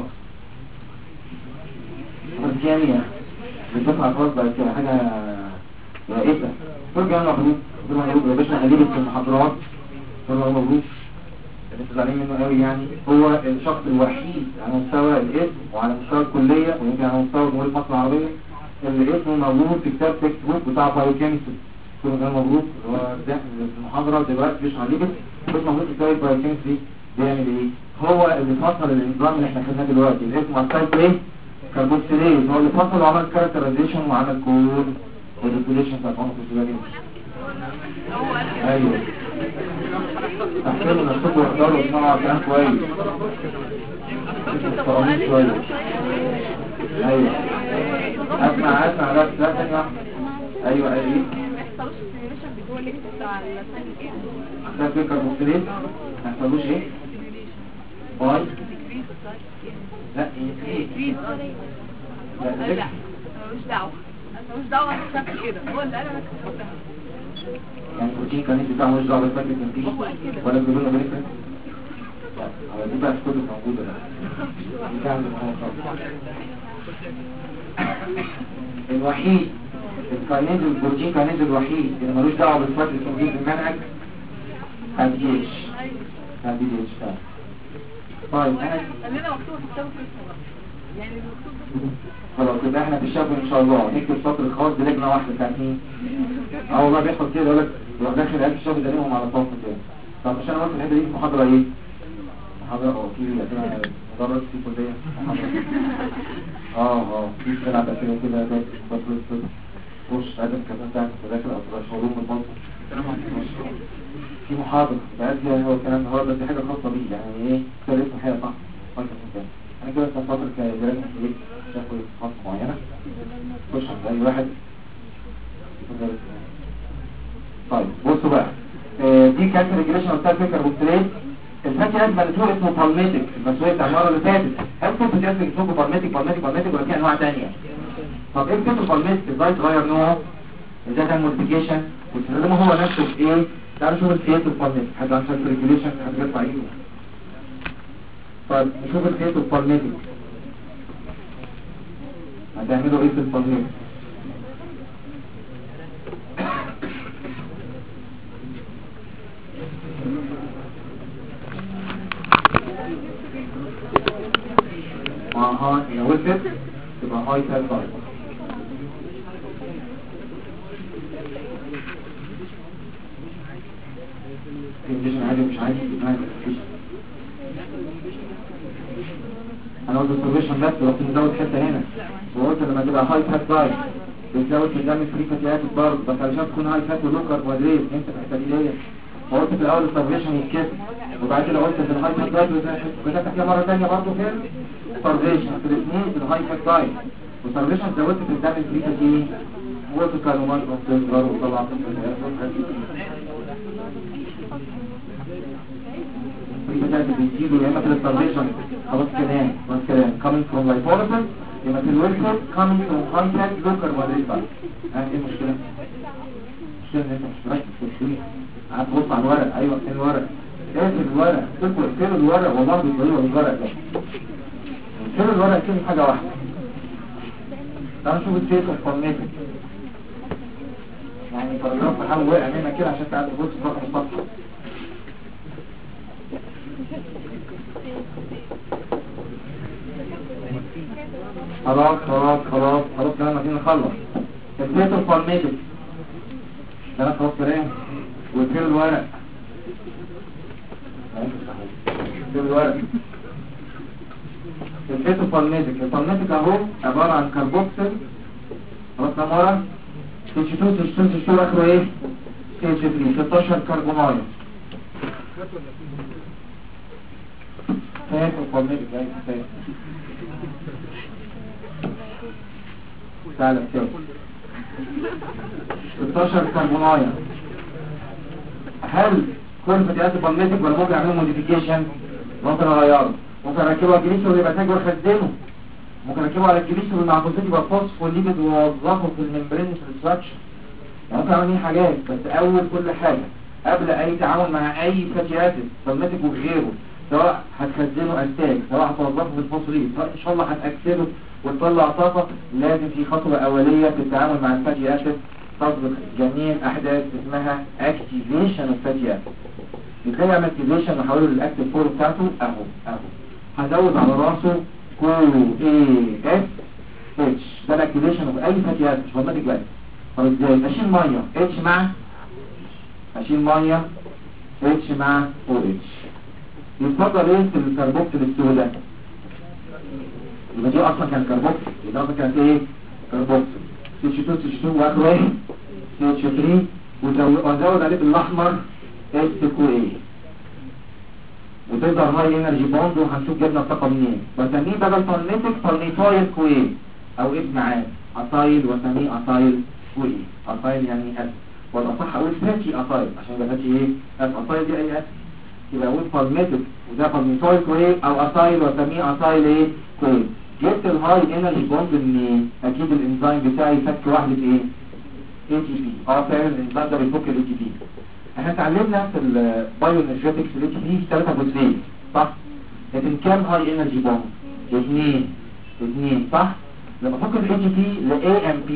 الكيمياء بالدفعة خلاص بقت حاجة رائدة. ترجع مبروك مبروك يا باشا، هجيبك في المحاضرات. ترجع مبروك اللي انتوا زعلانين منه قوي، يعني هو الشخص الوحيد على مستوى الاسم وعلى مستوى الكلية ويمكن على مستوى جمهورية مصر العربية اللي اسمه موجود في كتاب تكست بوك بتاع بايوكيمستري. ترجع مبروك هو ده في المحاضرة دلوقتي مش هجيبك بس موجود في كتاب بايوكيمستري. بيعمل ايه؟ هو اللي فصل الانظام اللي احنا خدناه دلوقتي اللي اسمه اسايد ايه؟ كاربوكسيليز. هو اللي فصل وعمل كاركترايزيشن وعمل كود والريجوليشن بتاع الكونفورميشن. ايوه تحسبوا نفسكم واختاروا اسمعوا كلام كويس. ايوه اسمع بس لا ثانيه. ايوه ايه ده في كاربوكسيليز ما يحصلوش ايه؟ باي لا ايه لا مش دعوه بشكل كده. هو اللي انا كتبتها يعني الروتين كان بتاعه مش دعوه بالفكره التنفيذي ولا بيقولوا لنا بنفرق. هو دي بقى الكتب موجوده بقى الوحيد الكاينيز البروتين كاينيز الوحيد اللي ملوش دعوه بالفكره التنفيذي في المنهج هديش طيب خلينا مكتوب في كتاب يعني المكتوب خلاص يبقى احنا في الشهر ان شاء الله نكتب سطر خاص بلجنه واحده بتاعت مين؟ والله بيحصل كده يقول لك يروح داخل قلب الشهر ده ليهم على صوت كده. طب عشان انا قلت الحته دي في محاضره ايه؟ محاضره في مدرس في كليه محاضره في بلعب كده ده بطل خش ادب كمان بتاعك داخل اطراف شغلهم البطل في محاضره بقى هو الكلام ده. هو بس دي حاجه خاصه بيه يعني ايه؟ كده اسمه حاجه صح انا كده فتره كجرام ايه تاخد خاص معينه خش على اي واحد. طيب بصوا بقى دي كانت ريجريشن اوف تايب كاربوكسيليز. الفاتي اسيد ملفوق اسمه بالميتيك المسؤوليه بتاع المره اللي فاتت. هل كنت بتعرف اسمه بالميتيك ولا في انواع ثانيه؟ طب ايه الفيتو بالميتيك ازاي تغير نوعه؟ ازاي تعمل موديفيكيشن وتستخدمه هو نفسه في ايه؟ تعالوا نشوف الفيتو بالميتيك حد عنده ريجريشن حد بيطلع ايده. طيب نشوف الفيتو بالميتيك هتعملوا ايه في البالميتيك؟ هي وصلت تبقى هاي فات دايت. كونديشن عادي مش عادي انا قلت السوليوشن بس رحت مزود حته هنا وقلت لما تبقى هاي فات دايت بتزود في الدم فري فاتي اسيد برضه بس علشان تكون هاي فات ولو كربوهيدرات انت في الحته دي وقلت في الاول السوليوشن يتكسر وبعد كده قلت في الهاي فات دايت وكتبت فيها مره ثانيه برضه في سارفيشن في الاثنين في الهاي فات دايت وسارفيشن زودت في الدم الفريكه دي وفي كلمات بتصغر وطلعت الفريكه بتزيد يا اما في السارفيشن خلاص كلام بس كلام coming from lipolysis يبقى في الويلفورد coming from high fat low carbohydrate diet. ايه المشكله؟ المشكله ان انت مش مركز في الشريط قاعد تبص على الورق. ايوه فين الورق؟ اقفل الورق اقفل الورق والله بيطلعوا الورق ده اقفل الورق كده حاجه واحده. تعالوا نشوف السيف الفورميتك يعني باراجراف بحاول وقع منك كده عشان تعرف تبص في رقم الصفحه. خلاص لما نيجي نخلص السيف الفورميتك ده خلاص كلام وقفل الورق الفالميتك اهو عبارة عن كاربوكسل خلاص نمورة CH2 اخره ايه CH3 16 كربونايل فاهم الفالميتك ايه فاهم تعالى كده 16 كربونايل. هل كل فتيات الفالميتك ولا ممكن اعمله موديفيكيشن؟ ممكن اغيره، ممكن اركبه على الجليسرول ويبقى تاج واخزنه، ممكن اركبه على الجليسرول مع فوسفات يبقى فوسفوليبيد واوظفه في الممبرين ستراكشر. يعني ممكن اعمل حاجات بس اول كل حاجه قبل اي تعامل مع اي فتيات فالميتك وغيره سواء هتخزنه انتاج سواء هتوظفه بالفوسفوليبيد سواء ان شاء الله هتاكسده وتطلع طاقه، لازم في خطوه اوليه في التعامل مع الفاتي اسيد تسبق جميع احداث اسمها اكتيفيشن الفاتي اسيد. ازاي اعمل اكتيفيشن واحوله للاكتيف فور بتاعته؟ اهو هزود على راسه كو اي اس اتش ده الاكتيفيشن في اي فاتي اسيد مش فورماتيك بس. طب ازاي؟ اشيل ميه اتش مع اتش مع او اتش. يتفضل ايه في الكربوكسيل السوداء؟ يبقى دي اصلا كان كربوكسيل، يبقى اصلا كانت ايه؟ كربوكسيل CH2 واخره ايه؟ CH3 وازود عليه بالاحمر SQA وتظهر هاي انرجي بوند وهنشوف جبنا الطاقه منين. بسميه بدل فالميتك فالميتايل كوي او اسم عام اسايل واسميه اسايل كوي. اسايل يعني اس والاصح اقول فاتي اسايل عشان يبقى فاتي ايه؟ اسايل دي اي اس يبقى اقول فالميتك وده فالميتايل كوي او اسايل واسميه اسايل ايه؟ كوي. جبت الهاي انرجي بوند منين؟ اكيد الانزيم بتاعي فك واحده ايه؟ ATP. فعلا الانزيم ده بيفك ال ATP. احنا اتعلمنا في البايو انرجيتكس ال ATP في 3 جزئين صح؟ لكن كام هاي انرجي بوند؟ 2 صح؟ لما افك ال ATP ل AMP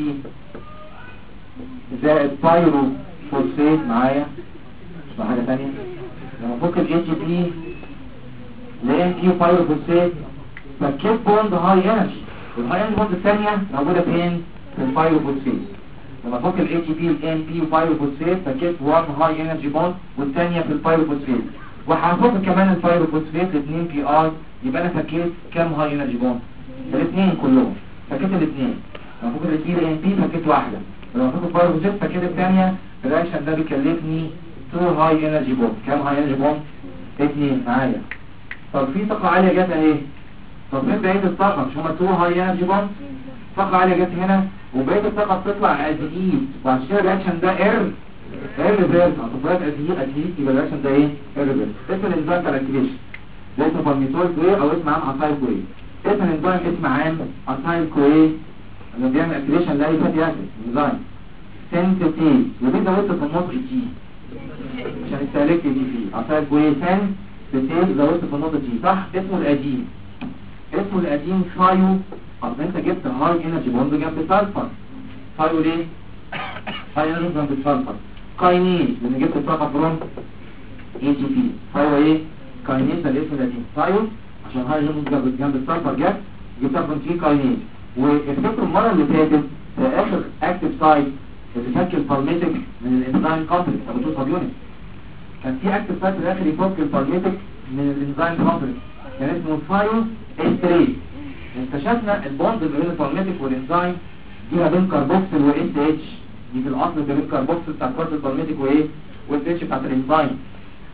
زائد بايرو فوسفات معايا مش مع حاجه ثانيه. لما افك ال ATP ل AMP وبايرو فوسفات فكيت بوند هاي انرجي والهاي انرجي بوند الثانيه موجوده فين؟ في البايرو فوسفات. لما افك ال ATP ال AMP وبايروفوسفات فكيت وان هاي انرجي بوند والثانيه في البايروفوسفات وهفك كمان البايروفوسفات الاثنين بي ار يبقى انا فكيت كام هاي انرجي بوند؟ الاثنين كلهم فكيت الاثنين. لما افك ال ATP ال AMP فكيت واحده ولما افك البايروفوسفات فكيت الثانيه. الرياكشن ده بيكلفني 2 هاي انرجي بوند. كام هاي انرجي بوند؟ 2 معايا. طب في طاقه عاليه جت اهي. طب فين بقيه الطاقه؟ مش هما 2 هاي انرجي بوند؟ طاقه عاليه جت هنا وبقيت الطاقه بتطلع ازيد وعشان كده الرياكشن ده ريفيرس. هتبقى ازيد يبقى الرياكشن ده ايه؟ ريفيرس. اسم الانزيم كالاكتيفيشن ده اسمه فالميتول كوي او اسم عام اسايل كوي. اسم الانزيم اسم عام اسايل كوي اللي بيعمل اكتيفيشن لاي فاتي اسيد انزيم سنسيتيف ودي زودت في النص تي عشان استهلكت دي فيه اسايل كوي سنسيتيف زودت في النص تي صح. اسمه القديم ثايو. اصل انت جبت هاي انرجي بوند جنب السلفر. ثايو ليه؟ هاي انرجي جنب السلفر. كاينيز لان جبت الطاقه فروم ATP. ثايو ايه؟ كاينيز ده الاسم القديم. ثايو عشان هاي انرجي جنب السلفر جبتها فروم تي كاينيز. وافتكروا المره اللي فاتت في اخر اكتيف سايت اللي فك الفالميتك من الانزيم كومبلكس ابو 2 سب يونت كان في اكتيف سايت في الاخر يفك الفالميتك من الانزيم كومبلكس كان اسمه ثايو S3. اكتشفنا البوند بين الفالميتك والانزيم دي ما بين كاربوكسيل و SH. دي في الاصل ما بين كاربوكسيل بتاع كارت الفالميتك وايه؟ والSH بتاعت الانزيم.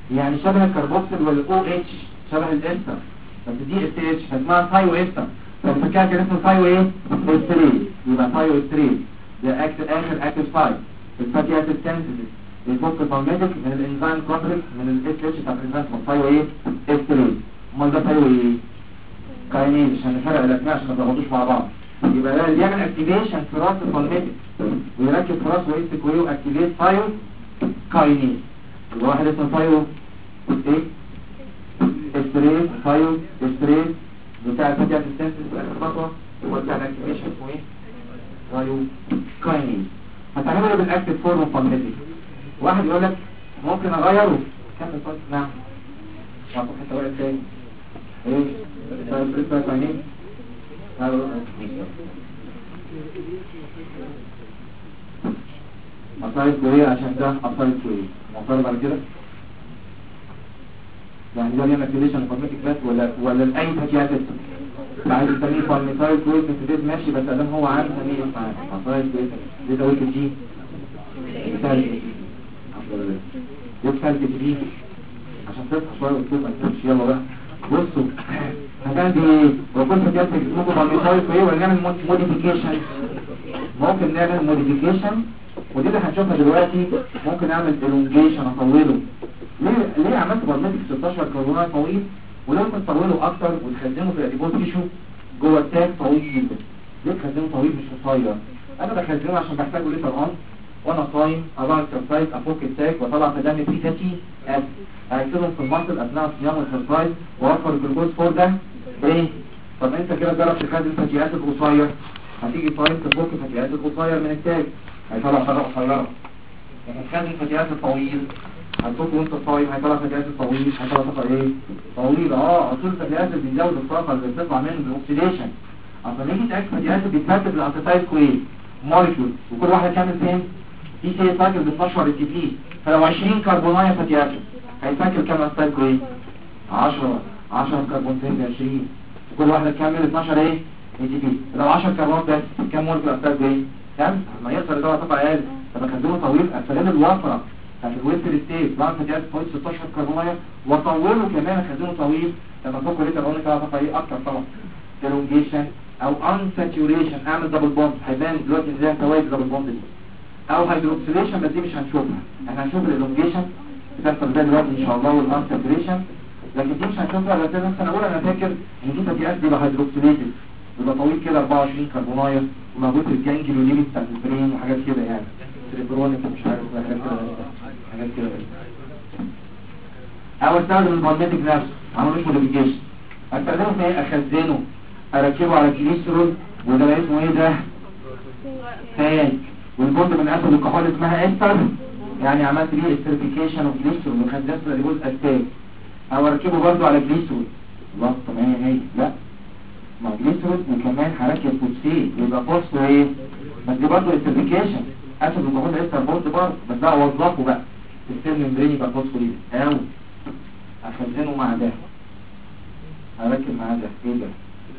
يعني شبه الكربوكسيل والاو اتش، شبه الاستر، بس دي اس اتش فاسمها ثايو استر. فالفكاهه كان اسمه ثايو ايه؟ استريت. يبقى ثايو استريت ده اخر اكتف سايت في الفاتي اسيد سينثيسيس، الفوسفو بالميتك من الانزيم كومبلكس من الاس اتش بتاع الانزيم ثايو ايه؟ استريت. امال ده ثايو ايه؟ كاينيز، عشان نفرق الاسماء عشان ما تلخبطوش مع بعض. يبقى ده اللي يعمل اكتيفيشن في راس الفالميتك ويركب في راس وايست كوي واكتيفيت ثايو كاينيز. يبقى واحد اسمه ثايو ايه؟ استريت، ثايو استريت بتاع الفاتي اسيد سينثيسيس في اخر خطوه، هو بتاع الاكتيفيشن اسمه ايه؟ ثايو كاينيز. هتعمله بالاكتيف فورم فالميتك. واحد يقول لك ممكن اغيره، كمل طيب. نعم واحد حتى وقت تاني ايه؟ ثايو استريت ثايو كاينيز. مصاري كوية عشان ده مصاري كوية مصاري بعد كده يعني ده ليه ماكيليشن فورميتك بس ولا لأي فاكيات عايز تسميه فورميتايل كويس مستديد ماشي، بس ادام هو عام سميه اسمع مصاري كوية دي ده ويكت دي مثال الحمد لله يبقى دي عشان تصحى شوية وتشوف ما تشوفش. يلا بقى بصوا هتعمل ايه؟ وكل فاكيات اسمه فورميتايل كوية ولا نعمل موديفيكيشن. ممكن نعمل موديفيكيشن ودي اللي هنشوفها دلوقتي. ممكن اعمل الونجيشن اطوله. ليه عملت برنامج 16 كربونات طويل وليه ممكن تطوله اكتر وتخزنه في الاديبوز تيشو جوه التاج طويل جدا؟ ليه تخزنه طويل مش قصير؟ انا بخزنه عشان بحتاجه ليتر اون وانا صايم اضع الكرسايت افك التاج واطلع في دمي فيه فاتي اسيد اركبهم في المصل اثناء الصيام والكرسايت واوفر الجلوكوز فور ده ايه. طب انت كده جرب تخزن فاتي اسيد قصير، هتيجي صايم تفك فاتي اسيد قصير من التاج هيطلع طبقه قصيره. لكن خزن فاتي اسيد طويل هتفك وانت صايم هيطلع فاتي اسيد طويل هيطلع طاقه ايه؟ طويله. اصول فاتي اسيد بيزود الطاقه اللي بتطلع منه بالاكسيديشن. عشان يجي تاكل فاتي اسيد بيترتب الاسيتايل كوين موليكيول وكل واحده كامل فين؟ دي سي سايكل ب 12 اتي بي. فلو 20 كربونايه فاتي اسيد هيتاكل كام اسيتايل كوين؟ 10 كربونتين ب 20 كل واحده كامل 12 ايه؟ اتي بي. لو 10 كربونات بس كام مولكيول اسيتايل كوين؟ كام؟ ما يقدر يطلع طاقه اقل. فبخزنه طويل استغل الوفره بتاعت الويستر ستيت بعد فاتي اسيد فوق 16 كربونايه واطوله كمان اخزنه طويل لما افك ليتر اون يطلع طاقه ايه اكتر طبعا. elongation او unsaturation اعمل دبل بوند هيبان دلوقتي ازاي فوائد الدبل بوند دي، او هيدروكسيليشن بس دي مش هنشوفها. احنا هنشوف الالونجيشن بتحصل ازاي دلوقتي ان شاء الله والانساتوريشن، لكن دي مش هنشوفها. بس انا سنه اولى انا فاكر ان دي فاتي اسيد يبقى هيدروكسيليتد يبقى طويل كده 24 كربونايه وموجود في الجانجل وليبي بتاعت البرين وحاجات كده يعني سيريبرونيك مش عارف حاجات كده او استخدم البالميتك نفسه عملوش موديفيكيشن. استخدمه في ايه؟ اخزنه اركبه على الجليسرول وده اسمه ايه ده؟ تاج. والبوند من اسيد الكحول اسمها استر يعني عملت بيه استريفيكيشن اوف جليسرول وخزنته في الاديبوز استاج. او اركبه برضه على جليسرول الله. طب هي لا مع جليسرول وكمان هركب فوسفيت يبقى فوسفو ايه؟ بس دي برضه استريفيكيشن اسيد الكحول استر بوند برضه بس ده اوظفه بقى في السيل ممبرين يبقى فوسفوريد او اخزنه مع ده هركب مع ده ايه ده؟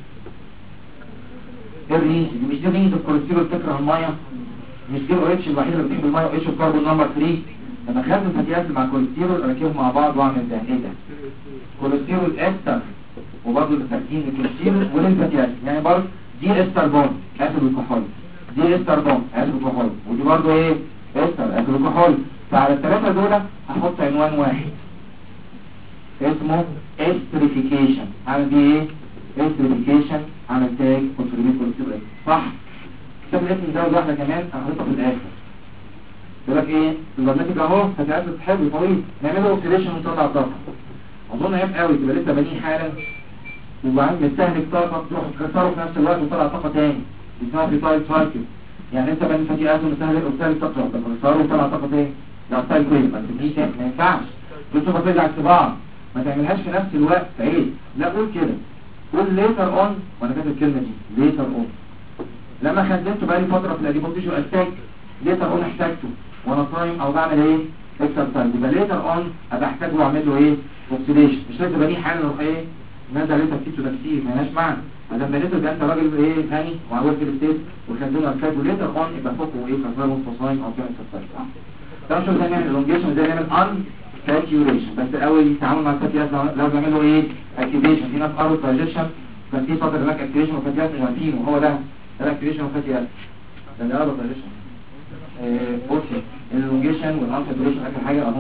الرينج دي مش دي رينج الكوليسترول تكره الميه مش دي الاتش الوحيده اللي بتحب الميه اتش الكربون نمبر 3 لما خزن فاتي اسيد مع كوليسترول اركبهم مع بعض واعمل ده ايه ده؟ كوليسترول استر وبرضه التركيز الكوليسترول والفاتي اسيد يعني برضه دي استر بوند اسيد الكحول دي استر بوند اسيد الكحول ودي برضه ايه؟ استر اسيد الكحول. فعلى الثلاثه دول هحط عنوان واحد اسمه استريفيكيشن. اعمل بيه ايه؟ استريفيكيشن عمل تاج فوسفوريد كوليسترول صح؟ كتاب الاسم ده واحده كمان هحطها في الاخر. يقول لك ايه؟ البرنامج اهو فاتي اسيد حلو طويل نعمله اوكسيديشن ونطلع طاقه. اظن عيب قوي تبقى لسه بنيه حالا وبعدين مستهلك طاقه تروح تكسره في نفس الوقت وتطلع طاقه تاني اسمها في تايب سايكل. يعني انت بني فاتي اسيد مستهلك طاقه تكسره وتطلع طاقه تاني ده ستايل كويس ما تبنيش ما ينفعش بتشوفها ترجع عكس بعض ما تعملهاش في نفس الوقت عيب. لا قول كده قول ليتر اون وانا كاتب الكلمه دي ليتر اون. لما خزنته بقالي فتره في الاديبوز تيشو استاك ليتر اون احتاجته وانا صايم او بعمل ايه؟ اكسرسايز يبقى ليتر اون ابقى احتاجه واعمل له ايه؟ اوكسيديشن. مش لازم بنيه حالا اروح ايه؟ نزل ليتر كيتو تكسير ما لهاش معنى. ما دام بنيته يبقى انت راجل ايه غني وعاوز في الستيت وخزنه اركبه ليتر اون يبقى فوقه ايه؟ كسره وانت صايم او كده اكسرسايز. ده مش ازاي نعمل الونجيشن ازاي نعمل ان ساتيوريشن. بس الاول يتعامل مع الفاتي اسيد لازم يعملوا ايه؟ اكتيفيشن. في ناس قالوا دايجيشن كان في فتره هناك اكتيفيشن وفاتي اسيد مش عارفينه، هو ده الاكتيفيشن وفاتي اسيد ده اللي قالوا دايجيشن. بصي اللونجيشن والانساتوريشن اخر حاجه اهو.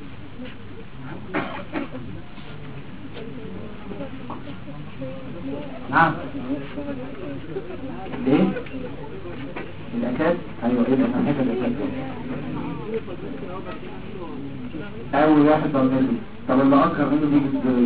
نعم ليه؟ الاساس ايوه ايه الاساس الاساس اول واحد ضمنته. طب اللي اكثر منه بيجي ازاي؟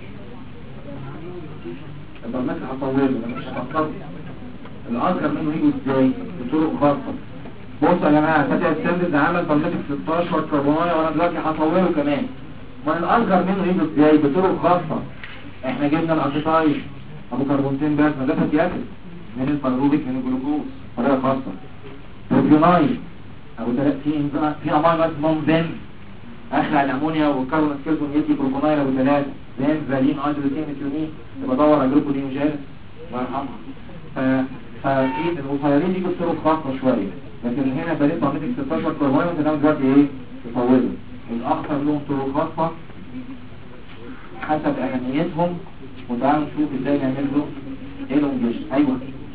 الضمنات هطوله انا مش هفكره. اللي اكثر منه يجي ازاي؟ بطرق خاصه. بصوا يا جماعه فاتح السندز عمل ضمنتك 16 كربونايه وانا دلوقتي هطوله كمان. ما الاصغر منه يجي ازاي؟ بطرق خاصه. احنا جبنا الاسيتايل ابو كربونتين بس ما ده فاتي اسيد من الفيروبيك من الجلوكوز طريقه خاصه. بروبيونايل ابو في امينو اسمهم بن اخلع الامونيا والكربون سكيلتون يدي بروبيونايل ابو 3 بن فالين هيدروجين ميثيونين يبقى دور على جلوكودينوجين الله يرحمها. ففي القصيرين دي بطرق خاصه شويه، لكن هنا بنيت عمليه 16 كربون وانت دلوقتي ايه تطوله. الاخطر لهم طرق خاصه حسب اهميتهم، وتعالوا نشوف ازاي نعمل له الونجيشن. ايوه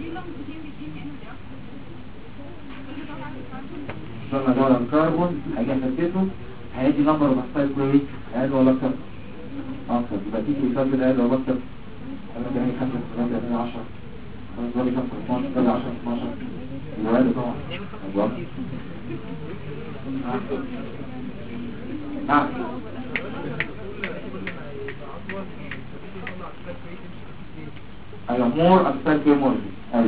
شلنا دول الكربون هيجي اثبته هيدي نمبر ومحتاج ايه اقل ولا اكتر؟ اكتر. يبقى تيجي يسجل اقل ولا اكتر؟ انا جاي 5 8 10 انا جاي 5 12 10 12 الوالد طبعا ايوه نعم ايوه مور ابستاك مورفي. ايوه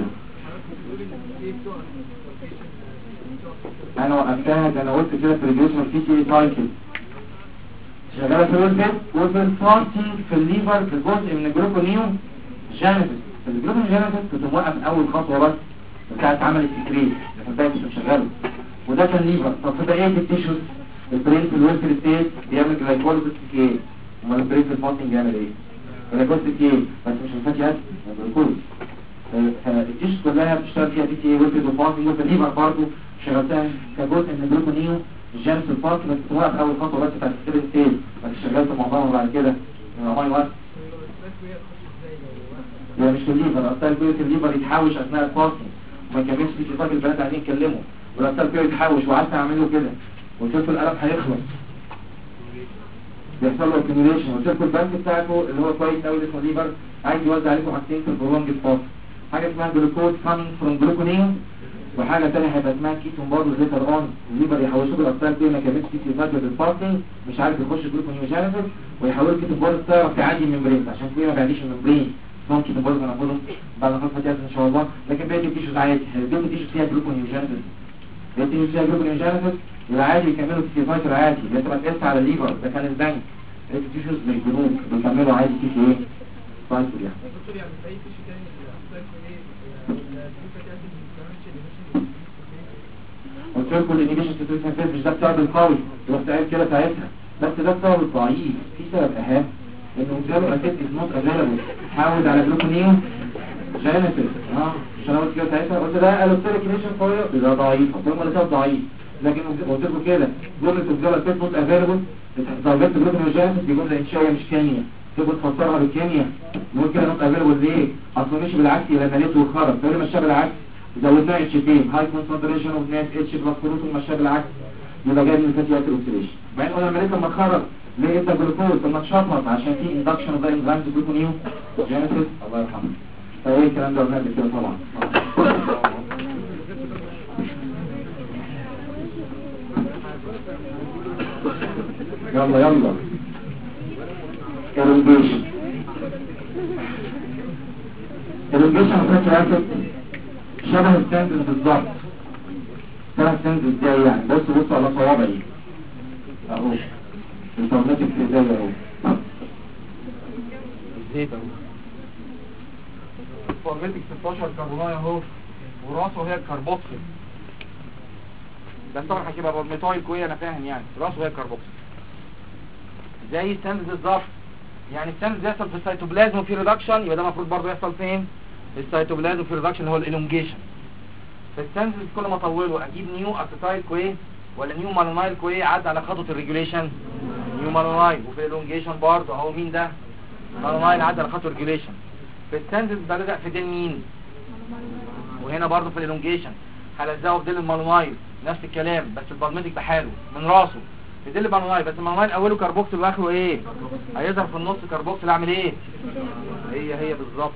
انا وقفتها ده انا قلت كده في ريديوسر في تي سايكل شغاله في الويلفير والفاستنج في الليفر في جزء من الجلوكونيو جينيسيس. الجلوكونيو جينيسيس كنت موقف اول خطوه بس بتاعت عمل السكريت لكن الباقي مش شغال، وده كان ليفر. طب في بقيه التيشوز البرين في الويلفير ستيت بيعمل جلايكوليسيس كي، امال البرين في الفاستنج بيعمل ايه؟ جلايكوليسيس كي بس مش الفاتي اسيد جلوكوز. فالتيشوز كلها بتشتغل فيها بي تي اي ويلفير وفاستنج وفي الليفر برضه شغلتها كجزء من الجلوكونيو الجينس الفاصل بس توقف اول خطوه بس بتاعت السيرين ستيج بس شغلت معظمها بعد كده من اماين وقت. يعني مش في الليفر الابطال بيوت الليفر يتحوش اثناء الفاصل وما يكملش في شفاك البنات قاعدين يتكلموا والابطال بيوت يتحوش وقعدت اعمله كده وشوف القلم هيخلص بيحصل له اكيميليشن وشوف البنك بتاعته اللي هو كويس قوي اسمه ليفر عايز يوزع عليكم حاجتين في البرولونج فاصل، حاجه اسمها جلوكوز كامينج فروم جلوكونيو وحاجه ثانيه هيبقى اسمها كيتون برضه ليتر اون. الليفر يحوشه بالابطال بيه ما كملش في شفاك الفاصل مش عارف يخش جلوكونيوجينيسيس ويحول كيتون برضه تعرف تعدي الممبرين عشان كده ما بعديش الممبرين ممكن برضه ناخدهم بعد ما نخلص ان شاء الله. لكن بقيه التيشوز عادي بقيه التيشوز فيها جلوكونيوجينيسيس بقيه التيشوز فيها جلوكونيوجينيسيس يبقى عادي يكملوا في السيفايتر عادي بس ما تقلش على الليفر ده كان البنك. بقيه التيشوز مش بنوك بيكملوا عادي في ايه سايكل يعني. قلت لكم الانيبيشن سيتويشن مش ده السبب القوي رحت قايل كده ساعتها بس ده السبب الضعيف. في سبب اهم انه جاله اسيد از نوت افيلابل حاول على جلوكونيو جينيسيس مش انا قلت كده ساعتها قلت ده الوستريكيشن قوي ده ضعيف قلت لهم ده ضعيف لكن قلت لكم كده جمله الجمله اسيد نوت افيلابل درجات جلوكونيو جينيسيس دي جمله انشائيه مش كيمياء تبقى تفسرها بالكيمياء نقول كده نوت افيلابل ليه؟ اصل مش بالعكس لما لقيته وخرج فلما مشى بالعكس زودناه اتشتين هاي كونسنتريشن اوف ناس اتش بلس بروتون مشى بالعكس يبقى جاي من الفاتي اسيد اوكسيديشن. بعدين قلنا لما لما خرج ليه انت جلوكوز طب ما تشطط عشان في اندكشن اوف ذا انزيمز جلوكونيو جينيسيس الله يرحمه. فايه الكلام ده قلنا كده طبعا. يلا يلا الانجيشن فاتي اسيد شبه السندز بالظبط. شبه السندز ازاي يعني؟ بص على صوابعي اهو الفورماتيك ازاي اهو الزيت اهو الفورماتيك 16 كربونايه اهو وراسه هي الكربوكسيل ده طبعا هتبقى بورميتايل كويه انا فاهم يعني راسه هي الكربوكسيل زي السندز بالظبط. يعني السندز يحصل في السيتوبلازم وفي ريدكشن يبقى ده المفروض برضه يحصل فين؟ السيتوبلازم في ريدكشن اللي هو الالونجيشن. فالسندز كل ما اطوله اجيب نيو اسيتايل كويه ولا نيو مالونايل كويه عدى على خطوه الريجوليشن نيو مالونايل. وفي الالونجيشن برضه اهو مين ده؟ مالونايل عدى على خطوه ريجوليشن. في السنسز بدأ في ديل مين؟ وهنا برضه في الالونجيشن هلزقه في ديل المالونايل نفس الكلام بس البالميديك بحاله من راسه في ديل المالونايل بس المالونايل اوله كاربوكسل واخره ايه؟ هيظهر في النص كاربوكسل. اعمل ايه؟ هي بالظبط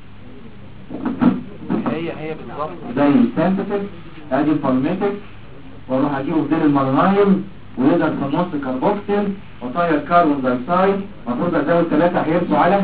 هي بالظبط زي السنتيتك ادي البالميتك واروح اجيبه في ديل المالونايل ويقدر في النص كاربوكسل وطاير كاربون دايوكسيد. المفروض ازود 3 هيرسوا على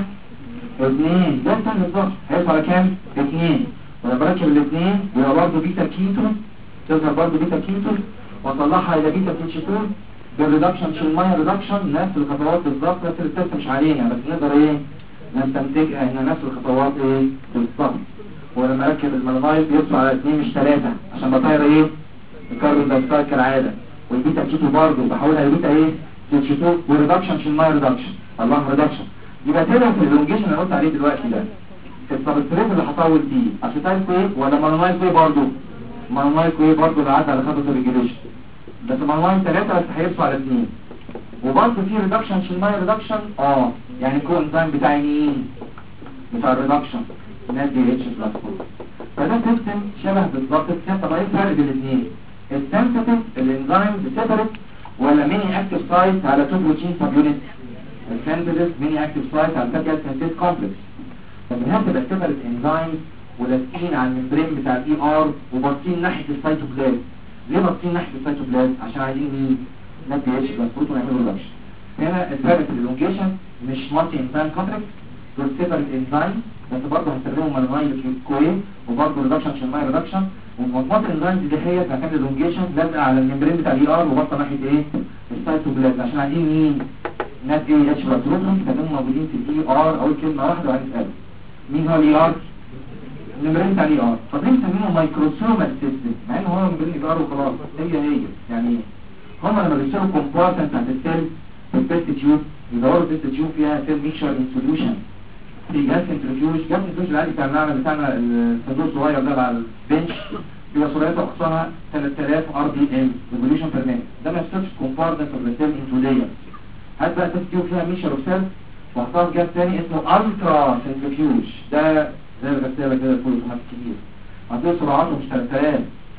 2 ده الثاني بالظبط. هيرسوا على كام؟ 2. ولما بركب الاثنين يبقى برضه بيتا كيتون تظهر برضه بيتا كيتون واطلعها الى بيتا كيتون بالريدكشن شيل مايه ريدكشن نفس الخطوات بالظبط. نفس التست مش علينا بس نقدر ايه نستنتجها ان نفس الخطوات ايه بالظبط. ولما اركب المالونايل بيرسوا على 2 مش 3 عشان بطير ايه الكاربون دايوكسيد كالعاده. والبيتا كيتو برضه بحولها لبيتا ايه كيتو وريدكشن شيل مايه ريدكشن الله ريدكشن. يبقى كده في الالونجيشن اللي قلت عليه دلوقتي ده السبستريت اللي هطول فيه اسيتايل كوي ولا مالونايل كوي برضه؟ مالونايل كوي برضه اللي عدى على خطوه الريجوليشن بس مالونايل 3 بس هيرسوا على 2. وبرضه في ريدكشن شيل مايه ريدكشن يعني كو انزيم بتاع مين؟ بتاع الريدكشن الناس دي اتش بلس 4. فده سيستم شبه بالظبط. طب ايه الفرق بين الاثنين؟ السنسيتيف الانزيم سيبريت ولا ميني اكتيف سايت على 2 بروتين سب يونت؟ السنسيتيف ميني اكتيف سايت على فاتي سنسيت كومبلكس. طب هنا تبقى سيبريت انزيم ولاسقين على الممبرين بتاع الاي ار وباصين ناحيه السيتوبلازم. ليه باصين ناحيه السيتوبلازم؟ عشان عايزين مين؟ نبي اتش بلس بروتون يعملوا ريدكشن. هنا الفرق في الالونجيشن مش مالتي انزيم كومبلكس دول سيبريت انزيم بس برضه هنستخدمهم مالونايل كوي وبرضه ريدكشن عشان ماي ريدكشن. ومجموعه الانزيمز دي هي مكان الالونجيشن لازقه على الممبرين بتاع الاي ار وباصه ناحيه ايه؟ السيتوبلازم عشان عايزين مين؟ نبي اتش بلس بروتون كانوا موجودين في الاي ار. اول كلمه واحده وهنسال مين هو الاي ار؟ الممبرين بتاع الاي ار. طب ليه مسمينه مايكروسومال سيستم مع ان هو ممبرين الاي ار وخلاص؟ هي يعني ايه؟ هم لما بيشتغلوا كومبارتمنت بتاعت السيل في التست تيوب يدوروا التست تيوب فيها سيل ميكشر ان سوليوشن في جهاز سنترفيوج. جهاز سنترفيوج العادي بتاع المعمل بتاعنا الصندوق الصغير ده على البنش بيبقى سرعته اقصاها 3000 ار بي ام ريفوليوشن بير مينيت. ده ما يحصلش كومبارتمنت اوف ذا سيل انتو لاير. هات بقى تست تيوب فيها ميكشر اوف سيل وهحطها في جهاز ثاني اسمه الترا سنترفيوج. ده زي الغساله كده فوق الخمس كبير هتلاقي سرعته مش 3000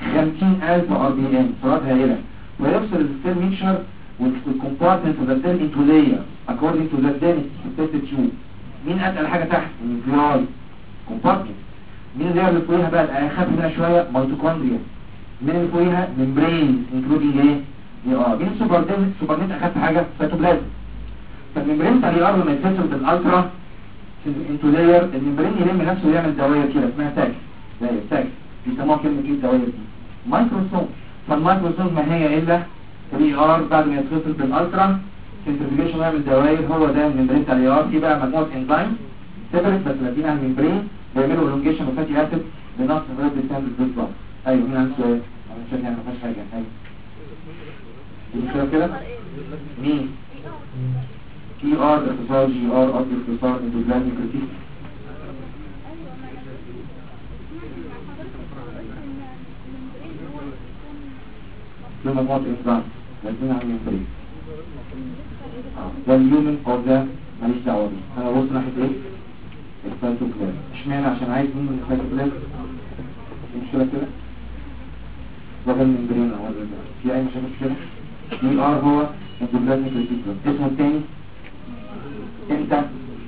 50000 ار بي ام سرعات هائله ويفصل السيل ميكشر والكومبارتمنت اوف ذا سيل انتو لاير according to the density of the test tube. مين اتقل حاجه تحت؟ النيوكلياي كومبارتمنت. مين اللي فوقيها بقى الاخف منها شويه؟ ميتوكوندريا. مين اللي فوقيها؟ ممبرين انكلودينج ايه؟ مين سوبرنيت اخف حاجه؟ سيتوبلازم. فالممبرين بتاع الار لما يتكسر بالالترا انتو لاير الممبرين يلم نفسه ويعمل دواير كده اسمها تاك داير تاك بيسموها كلمه ايه الدواير دي؟ مايكروسوم. فالمايكروسوم ما هي الا الاي ار بعد ما يتكسر بالالترا سنترفيوجيشن يعمل دواير. هو ده الممبرين بتاع الاي ار. في بقى مجموعه انزيم سيبريت بس لازقين على الممبرين بيعملوا الونجيشن وفاتي اسيد بنقص الريد ستاندرد بالظبط. ايوه مين عنده سؤال؟ انا مش يعني ما فيهاش حاجه. ايوه دي كده مين؟ اي ار اختصار جي ار قصدي اختصار اندوبلازميك ريتيكولوم. في مجموعه انزيم لازقين على الممبرين. ده اليومن او ده ماليش دعوه بيه. انا ببص ناحيه ايه؟ السيتوبلازم. اشمعنى؟ عشان عايز مين من السيتوبلازم؟ مشكله كده ده الممبرين اهو. في اي مشاكل كده؟ دي ار هو اندوبلازميك ريتيكولوم. اسمه الثاني امتى؟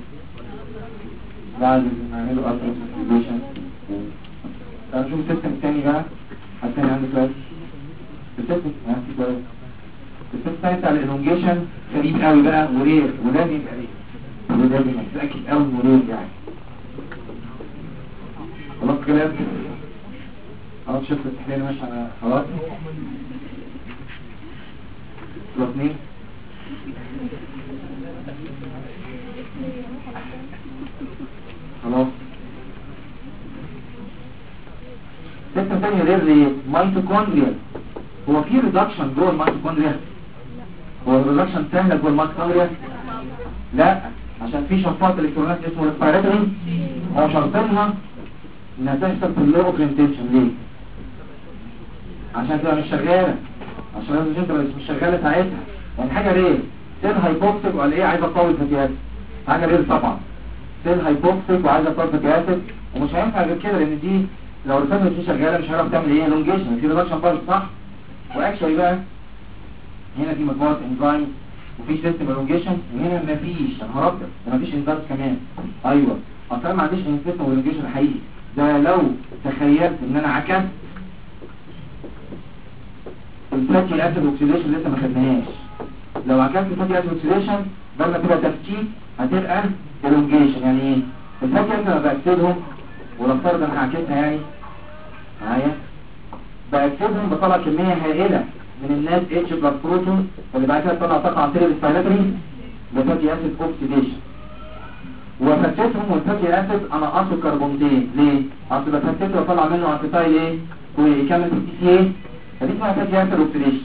بعد ما نعمله الترا. تعالوا نشوف السيستم الثاني بقى. حد تاني عنده سؤال؟ السيستم في سؤال. السيستم الثاني بتاع الالونجيشن غريب قوي بقى ورير ولازم يبقى رير ولازم متاكد قوي انه رير يعني. خلاص كده خلاص شفت التحليل ماشي على خلاص الاثنين. خلاص سيستم ثاني غير ميتوكوندريا. هو في ريدكشن جوه الميتوكوندريا؟ هو الريدكشن سهل جوه الميتوكوندريا؟ لا عشان في شفاط الكترونات اسمه ريسبيراتوري. هو شرطينها انها تحصل في اللو اوكرينتيشن. ليه؟ عشان تبقى مش شغاله. عشان لازم تبقى مش شغاله ساعتها يعني حاجه ليه؟ سيل هايبوكسيك ولا ايه عايزه تطول فاتي اسيد حاجه غير طبعا سيل هايبوكسيك وعايزه تطول فاتي اسيد ومش هينفع غير كده لان دي لو الرسمه دي شغاله مش هيعرف تعمل ايه لونجيشن في ريدكشن برضه صح واكشولي بقى هنا في مجموعه انزيم وفي سيستم لونجيشن وهنا مفيش انا هربط مفيش انزيم كمان ايوه اصلا ما عنديش سيستم لونجيشن حقيقي ده لو تخيلت ان انا عكست الفاتي اسيد اوكسيديشن لسه ما خدناهاش لو عكست الفاتي اسيد اوكسيديشن بدل ما تبقى تفكيك هتبقى الونجيشن يعني ايه الفاتي اسيد انا باكسدهم ونفترض انا عكستها يعني معايا باكسدهم بطلع كميه هائله من الناس اتش بلس بروتون اللي بعد كده تطلع طاقه عن طريق الريسبيراتوري بفاتي اسيد اوكسيديشن وفتتهم والفاتي اسيد انا اقصه كربونتين ليه؟ اصل بفتته واطلع منه اسيتايل ايه؟ ويكمل في التي سي ايه؟ فدي اسمها فاتي اسيد اوكسيديشن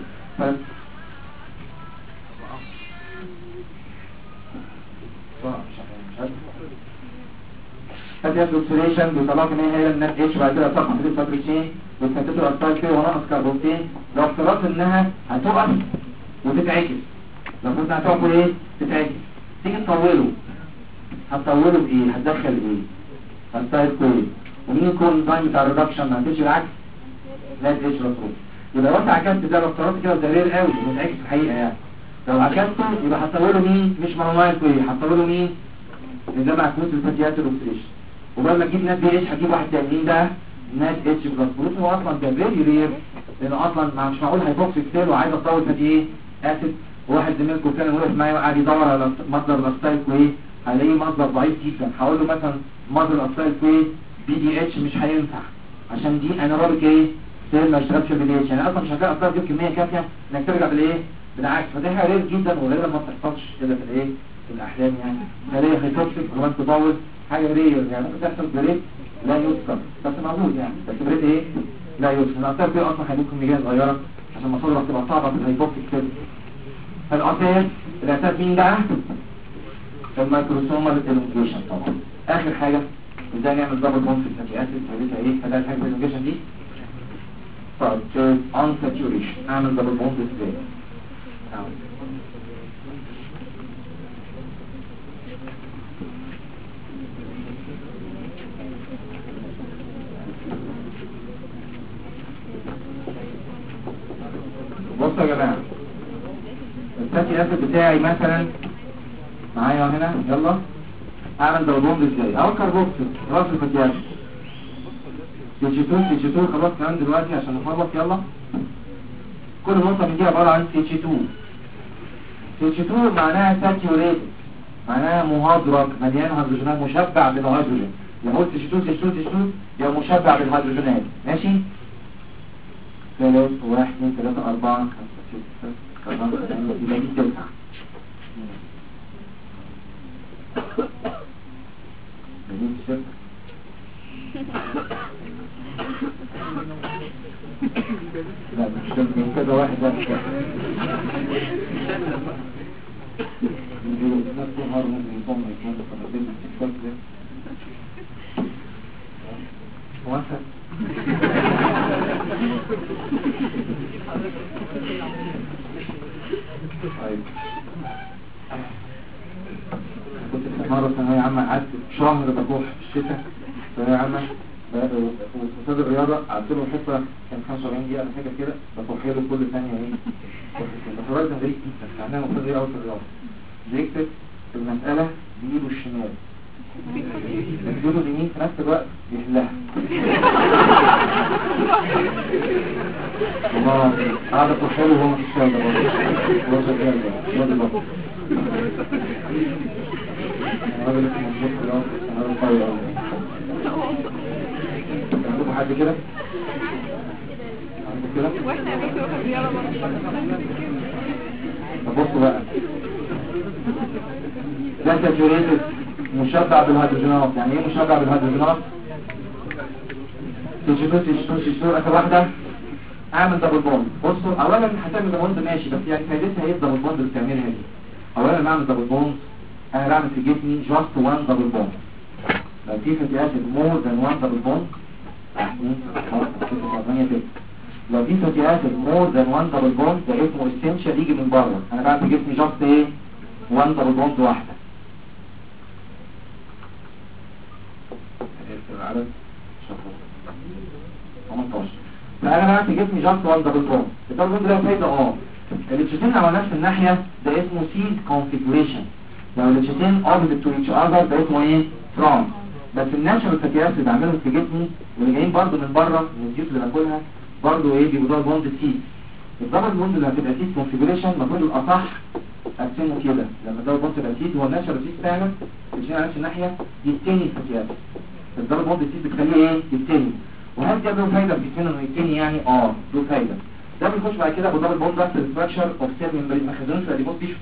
فاتي اسيد اوكسيديشن بيطلعوا كميه هائله من الناس اتش بعد كده طاقه عن طريق الريسبيراتوري وفتته اسيتايل كده وناقص كربونتين لو افترضت انها هتقف وتتعكس لو كنت هتقف ايه؟ تتعكس تيجي تطوله هتطوله بايه؟ هتدخل ايه؟ هتطير كويس ومين يكون الانزيم بتاع الريدكشن ما عنديش العكس لا اتش بلس يبقى لو انت عكست ده لو افترضت كده ده رير قوي متعكس في الحقيقه يعني لو عكسته يبقى هتطوله مين؟ مش مونومايل كويس هتطوله مين؟ ده معكوس الفاتي اسيد اوكسيديشن وبعد ما تجيب نات بي اتش هتجيب واحد تاني ده نات اتش بلس بروتين هو اصلا ده فيري رير لانه اصلا مش معقول هيبوكسيك سيل وعايز اطول فاتي ايه؟ اسيد وواحد زميلكم كان واقف معايا وقاعد يدور على مصدر لاستايل كويس هلاقيه مصدر ضعيف جدا هقول له مثلا مصدر الاستايل كويس بي دي اتش مش هينفع عشان دي انيروبيك ايه سيل ما اشتغلش بي دي اتش يعني اصلا مش هتلاقي اصلا تجيب كميه كافيه انك ترجع بالايه بالعكس فدي حاجه رير جدا وغالبا ما بتحصلش كده في الايه في الاحلام يعني هلاقي هيتوكسيك وما تطول حاجه رير يعني ممكن تحصل بريت لا يذكر بس موجود يعني بس بريت ايه لا يذكر الاثار دي اصلا هيكون كميه صغيره عشان مصادرها بتبقى صعبه في الهيتوكسيك سيل الاساس مين بقى الميكروسومال الانجيشن طبعا اخر حاجه ازاي نعمل دبل بوند في الفاتي اسيد فديتها ايه فده حاجه الانجيشن دي طيب اون ساتوريشن اعمل دبل بوند ازاي بصوا يا جماعه الفاتي اسيد بتاعي مثلا معايا هنا يلا اعمل دبل بوند ازاي اهو كربوكسيل راس الفاتي اسيد CH2 خلاص كمان دلوقتي عشان نخلص يلا كل نقطه من دي عباره عن CH2 معناها ساتيوريتد معناها مهدرج مليان هيدروجينات مشبع بالهيدروجين لما قلت CH2 يبقى مشبع بالهيدروجينات ماشي 3 1 2 3 4 5 6 7 8 يبقى دي 9 جميل شكرا لا مش من كذا واحد بس نفسه هرمون يكون فنبين التكتاك ده واحد طيب كنت في مرة ثانوية عامة قعدت شهر بكح في الشتاء ثانوية عامة وفي الرياضة قعدت له حصة كان 45 دقيقة حاجة كده بكح له كل ثانية ايه بس الرياضة كان غريب جدا معناها مفروض ايه أوي في الرياضة بيكتب المسألة بإيده الشمال بإيده اليمين في نفس الوقت بيحلها الله قاعد أكح له وهو مش شايل ده برضه هو شغال ده برضه الراجل اسمه مظبوط في الأرض الراجل قوي أوي عندكم حد كده؟ عندكم كده؟ واحنا يا دكتور في الرياضة طب بصوا بقى ده ساتوريتد مشبع بالهيدروجينات يعني ايه مشبع بالهيدروجينات؟ CH2 اخر واحدة اعمل دبل بوند بصوا اولا هتعمل دبل بوند ماشي بس يعني فايدتها ايه الدبل بوند اللي بتعملها دي اولا لما اعمل دبل بوند انا بعمل في جسمي جاست 1 دبل بوند لو في فاتي اسيد مور ذان 1 دبل بوند 2 4 6 8 9 لو في فاتي اسيد مور ذان 1 دبل بوند ده اسمه اسينشال يجي من بره. انا بعت جسمي جاست ايه 1 دبل بوند واحده. العدد 18. فانا بعت جسمي جاست 1 دبل بوند. الدبل بوند ده فايده الاتشتين لو نفس الناحيه ده اسمه سيد كونفيجريشن. لو الاتشتين اوبزيت تو ايتش اذر ده اسمه ايه فرونت. بس الناتشرال فاتي اسيد بعملهم في جسمي واللي جايين برضه من بره من الزيوت اللي باكلها برضه ايه بيبقوا دبل بوند سيد. الدبل بوند اللي هتبقى سيد كونفيجريشن المفروض الاصح اقسمه كده. لما الدبل بوند تبقى سيد هو الناتشرال سيد فعلا الاتشتين على نفس الناحيه يتني الفاتي اسيد. الدبل بوند سيد بتخليه ايه يتني. وهل ده له فايده في جسمنا انه يتني يعني له فايده. ده بيخش بعد كده بدبل بوند في الستراكشر اوف سيل ممبرين ما خدناش في الاديبوز تيشو.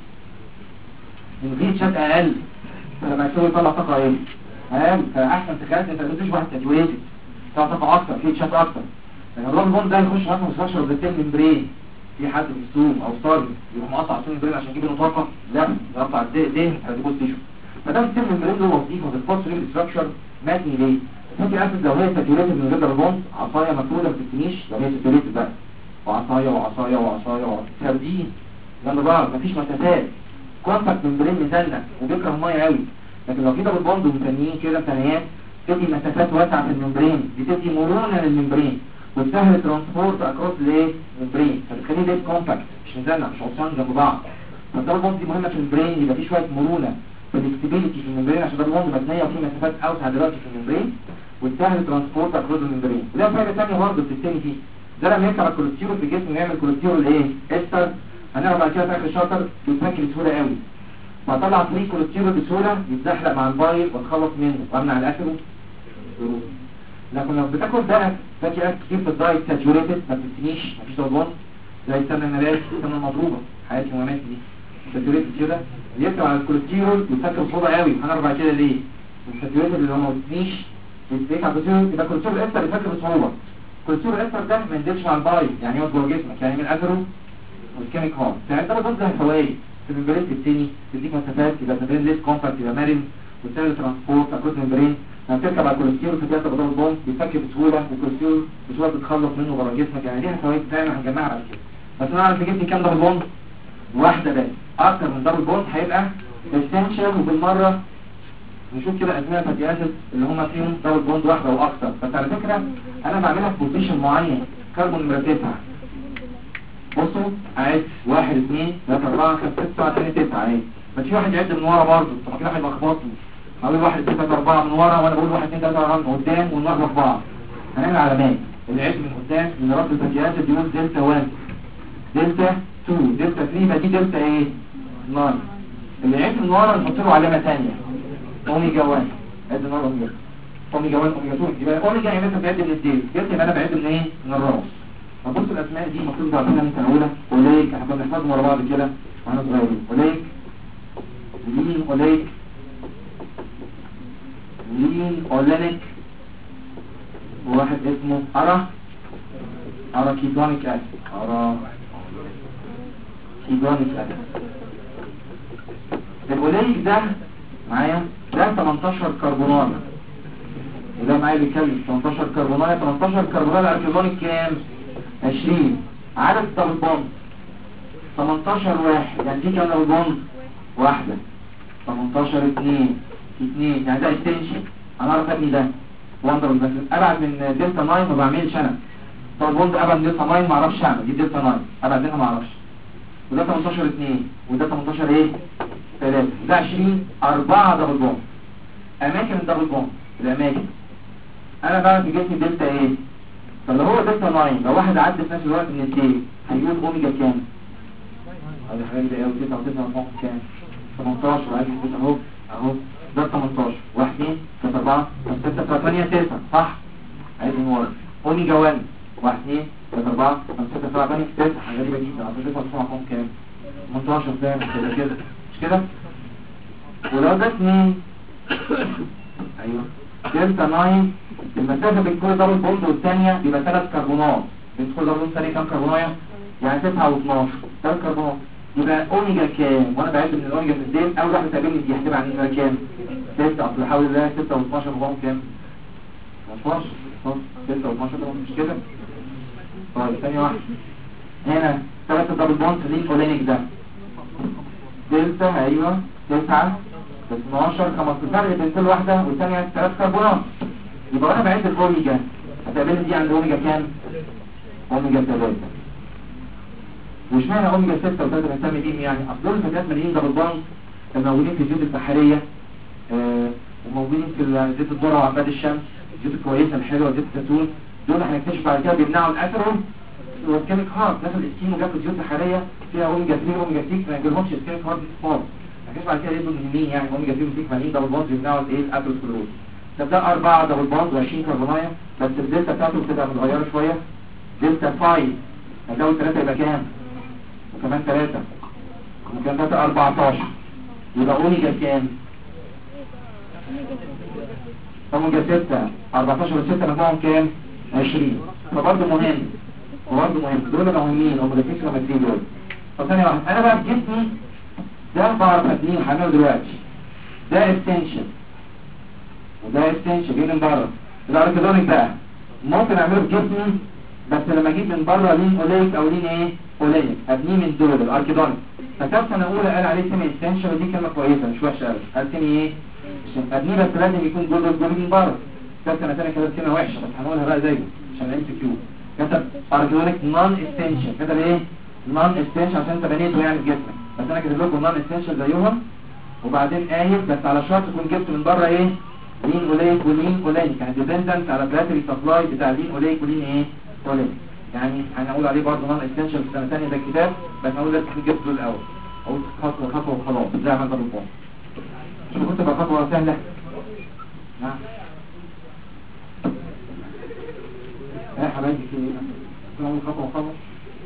الفيت شات اقل فلما يسوي يطلع طاقه ايه اقل. فاحسن تخيل انت ما تديش واحد ساتوريتد يطلع طاقه اكتر فيت شات اكتر. لكن الدبل بوند ده يخش مثلا في الستراكشر اوف سيل ممبرين في حد في السوم او صارم يروح مقطع السيل ممبرين عشان يجيب له طاقه لا يقطع الدهن في الاديبوز تيشو. فده السيل ممبرين له وظيفه في الفوسفور ستراكشر ماتني ليه؟ فاتي اسيد لو هي ساتوريتد من غير دبل بوند عصايه مفروده ما تتنيش. لو هي ساتوريتد بقى وعصايه وعصايه وعصايه ثابتين جنب بعض مفيش مسافات كونتاكت ممبرين مزنق وبيكره الميه قوي. لكن لو في دبل بوند ومتنيين كده ثانيات تدي مسافات واسعه في الممبرين بتدي مرونه للممبرين وتسهل ترانسبورت اكروس للممبرين فبتخليه ليس كومباكت مش مزنق مش عصيان جنب بعض. فالدبل بوند دي مهمه في الممبرين يبقى في شويه مرونه فالستابيليتي في الممبرين عشان الدبل بوند متنيه وفي مسافات اوسع دلوقتي في الممبرين وتسهل ترانسبورت اكروس الممبرين. وده فايده ثانيه برضه بتتني فيه. ده لما يركب الكوليسترول في الجسم ويعمل كوليسترول ايه استر هنعرف بعد كده في اخر الشابتر بيتفك بسهوله قوي. فطلع فري كوليسترول بسهوله يتزحلق مع البايل وتخلص منه وامنع الاكل. لكن لو بتاكل ده فاتي اسيد كتير في الدايت ساتوريتد ما بتتنيش مفيش ضغط زي السمنه النباتي السمنه المضروبه حياتي ومماتي دي ساتوريتد كده يركب على الكوليسترول يتفك بصعوبه قوي. هنعرف بعد كده ليه الساتوريتد اللي هو ما بتتنيش يتفك على الكوليسترول يبقى الكوليسترول استر يتفك بصعوبه. الكوليسترول الاثر ده ما ينزلش مع البايل يعني يقعد جوه جسمك يعني من اثره والكيميك هارت. يعني ده بتوزع فوائد في الممبرين التاني تديك مسافات يبقى الممبرين ليس كومباكت يبقى مرن وتسهل ترانسبورت اكروس الممبرين. لما تركب على الكوليسترول في ثلاثه بدل بوند بيتفك بسهوله والكوليسترول بسهوله تتخلص منه بره جسمك. يعني ليها فوائد فعلا هنجمعها بعد كده. بس انا عارف جبت كام دبل بوند واحده بس. اكتر من دبل بوند هيبقى اسينشال وبالمره نشوف كده اسماء فاتي اسيد اللي هم فيهم دبل بوند واحده واكتر. بس على فكره انا بعملها في بوزيشن معين كربون مرتبها. بصوا عد 1 2 3 4 5 6 7 8 9 اهي. بس في واحد يعد من ورا برضه طب كده هيلخبطني. هقول 1 2 3 4 من ورا وانا بقول 1 2 3 4 من قدام ونلخبط بعض. هنعمل علامات العد من قدام من راس الفاتي اسيد يقول دلتا 1 دلتا 2 دلتا 3 يبقى دي دلتا ايه 9. اللي يعد من ورا نحط له علامه ثانيه اوميجا 1 عد من ورا اوميجا 1 اوميجا 2 يبقى اوميجا يعني مثلا بعد من الديل جبت يبقى انا بعد من ايه من الراس. فبص الاسماء دي المفروض تعرفينها من سنه اولى اوليك احنا كنا بنحفظهم ورا بعض كده واحنا صغيرين. اوليك لين اوليك لين اولينيك وواحد اسمه اراكيدونيك اسيد اراكيدونيك اسيد. الاوليك ده معايا ده 18 كربونات وده معايا بيتكلم 18 كربونات 18 كربونات الاركيدونيك كام 20 عدد دبل بوند 18 واحد يعني في كام دبل بوند واحده 18 2 يعني ده اكستنشن. انا اعرف ابني ده وندر بس ابعد من دلتا 9 ما بعملش انا. دبل بوند ابعد من دلتا 9 ما اعرفش اعمل دي دلتا 9 ابعد منها ما اعرفش. وده 18 2 وده 18 ايه 3 ده 20 4 دبل بوند. اماكن الدبل بوند الاماكن انا بعمل في جسمي دلتا ايه. فلو هو دلتا 9 لو واحد عدى في نفس الوقت من الديل هيقول اوميجا كام هذه حاجه ده 9 و9 كام 18 عايز اهو اهو ده 18 1 2 3 4 5 6 8 9 صح. عايز من ورا اوميجا 1 1 2 3 4 5 6 7 8 9 حاجه غريبه جدا. اصل 9 كام 18 فاهم كده مش كده. ولو ده 2 ايوه دلتا 9 المسافه بين كل دبل بوند والثانيه بيبقى 3 كربونات. بين كل دبل بوند والثانيه كام كربونايه يعني 9 و12 3 كربونات. يبقى اوميجا كام وانا بعد من الاوميجا من الدين اول واحده تقابلني دي هتبقى عن ايه كام 6 اصل حاول ده 6 و12 وهم كام 12 6 و12 مش كده طيب ثانية واحدة، هنا 3 دبل بونز لين اولينيك ده دلتا، ايوه 9 12 15 فرق بين كل واحدة والثانية 3 كربونات. يبقى انا بعد الاوميجا هتقابلني دي عند اوميجا كام؟ اوميجا 3. واشمعنى اوميجا 6 و3 بنسمي بيهم يعني؟ اصل دول الفتيات مليين دبل بونز الموجودين في الزيوت البحرية وموجودين في زيت الذرة وعباد الشمس، الزيوت الكويسة الحلوة زيت الزيتون. دول هنكتشف بعد كده بيمنعوا الاثيرون والكيميك هارت. ناس الاسكيمو جاب زيوت بحرية فيها اوميجا 3 اوميجا 6 ما يجيلهمش الكيميك هارت خالص. هنكتشف بعد كده يدوا مهمين يعني اوميجا 3 و6 مليين دبل بونز بيمنعوا الايه الاثيروسكلروز. ده 4 دبل بونز و20 كربونايه، بس الدلتا بتاعته بتبقى متغيره شويه. دلتا 5 هتلاقوا 3 يبقى كام؟ وكمان 3 وكمان 3 14 يبقى اوميجا كام؟ اوميجا 6 14 و6 مجموعهم كام؟ 20. فبرضه مهم دول مهمين اوميجا 6 اوميجا 3 دول. طب ثانيه واحده، انا بقى في جسمي ده بعرف ابنيه هعمله دلوقتي. ده استنشن وده استنشن جاي من بره. الاركيدونيك بقى ممكن اعمله في جسمي بس لما اجيب من بره لين اوليك او لين ايه اوليك ابنيه من دول الاركيدونيك. فكان سنه اولى قال عليه سيمي استنشن ودي كلمه كويسه مش وحشه قوي. قال سيمي ايه ابنيه بس لازم يكون دول من بره. كان سنه ثانيه كده كلمه وحشه بس هنقولها بقى زيه عشان الام سي كيو. كتب اركيدونيك نون استنشن، كتب ايه نون استنشن عشان انت بنيته يعني في جسمك، بس انا كاتب لكم نون استنشن زيهم. وبعدين قايل بس على شرط تكون جبت من بره ايه لين اوليك ولين اوليك، يعني ديبندنت على باتري سبلاي بتاع لين اوليك ولين ايه اوليك. يعني هنقول عليه برضه نون استنشن في سنه ثانيه ده الكتاب، بس هقول لك جبته الاول اقول خطوه وخلاص زي ما انت بتقول. مش كنت بقى خطوه سهله؟ نعم يا حبايبي في ايه نقول خطوه وخلاص.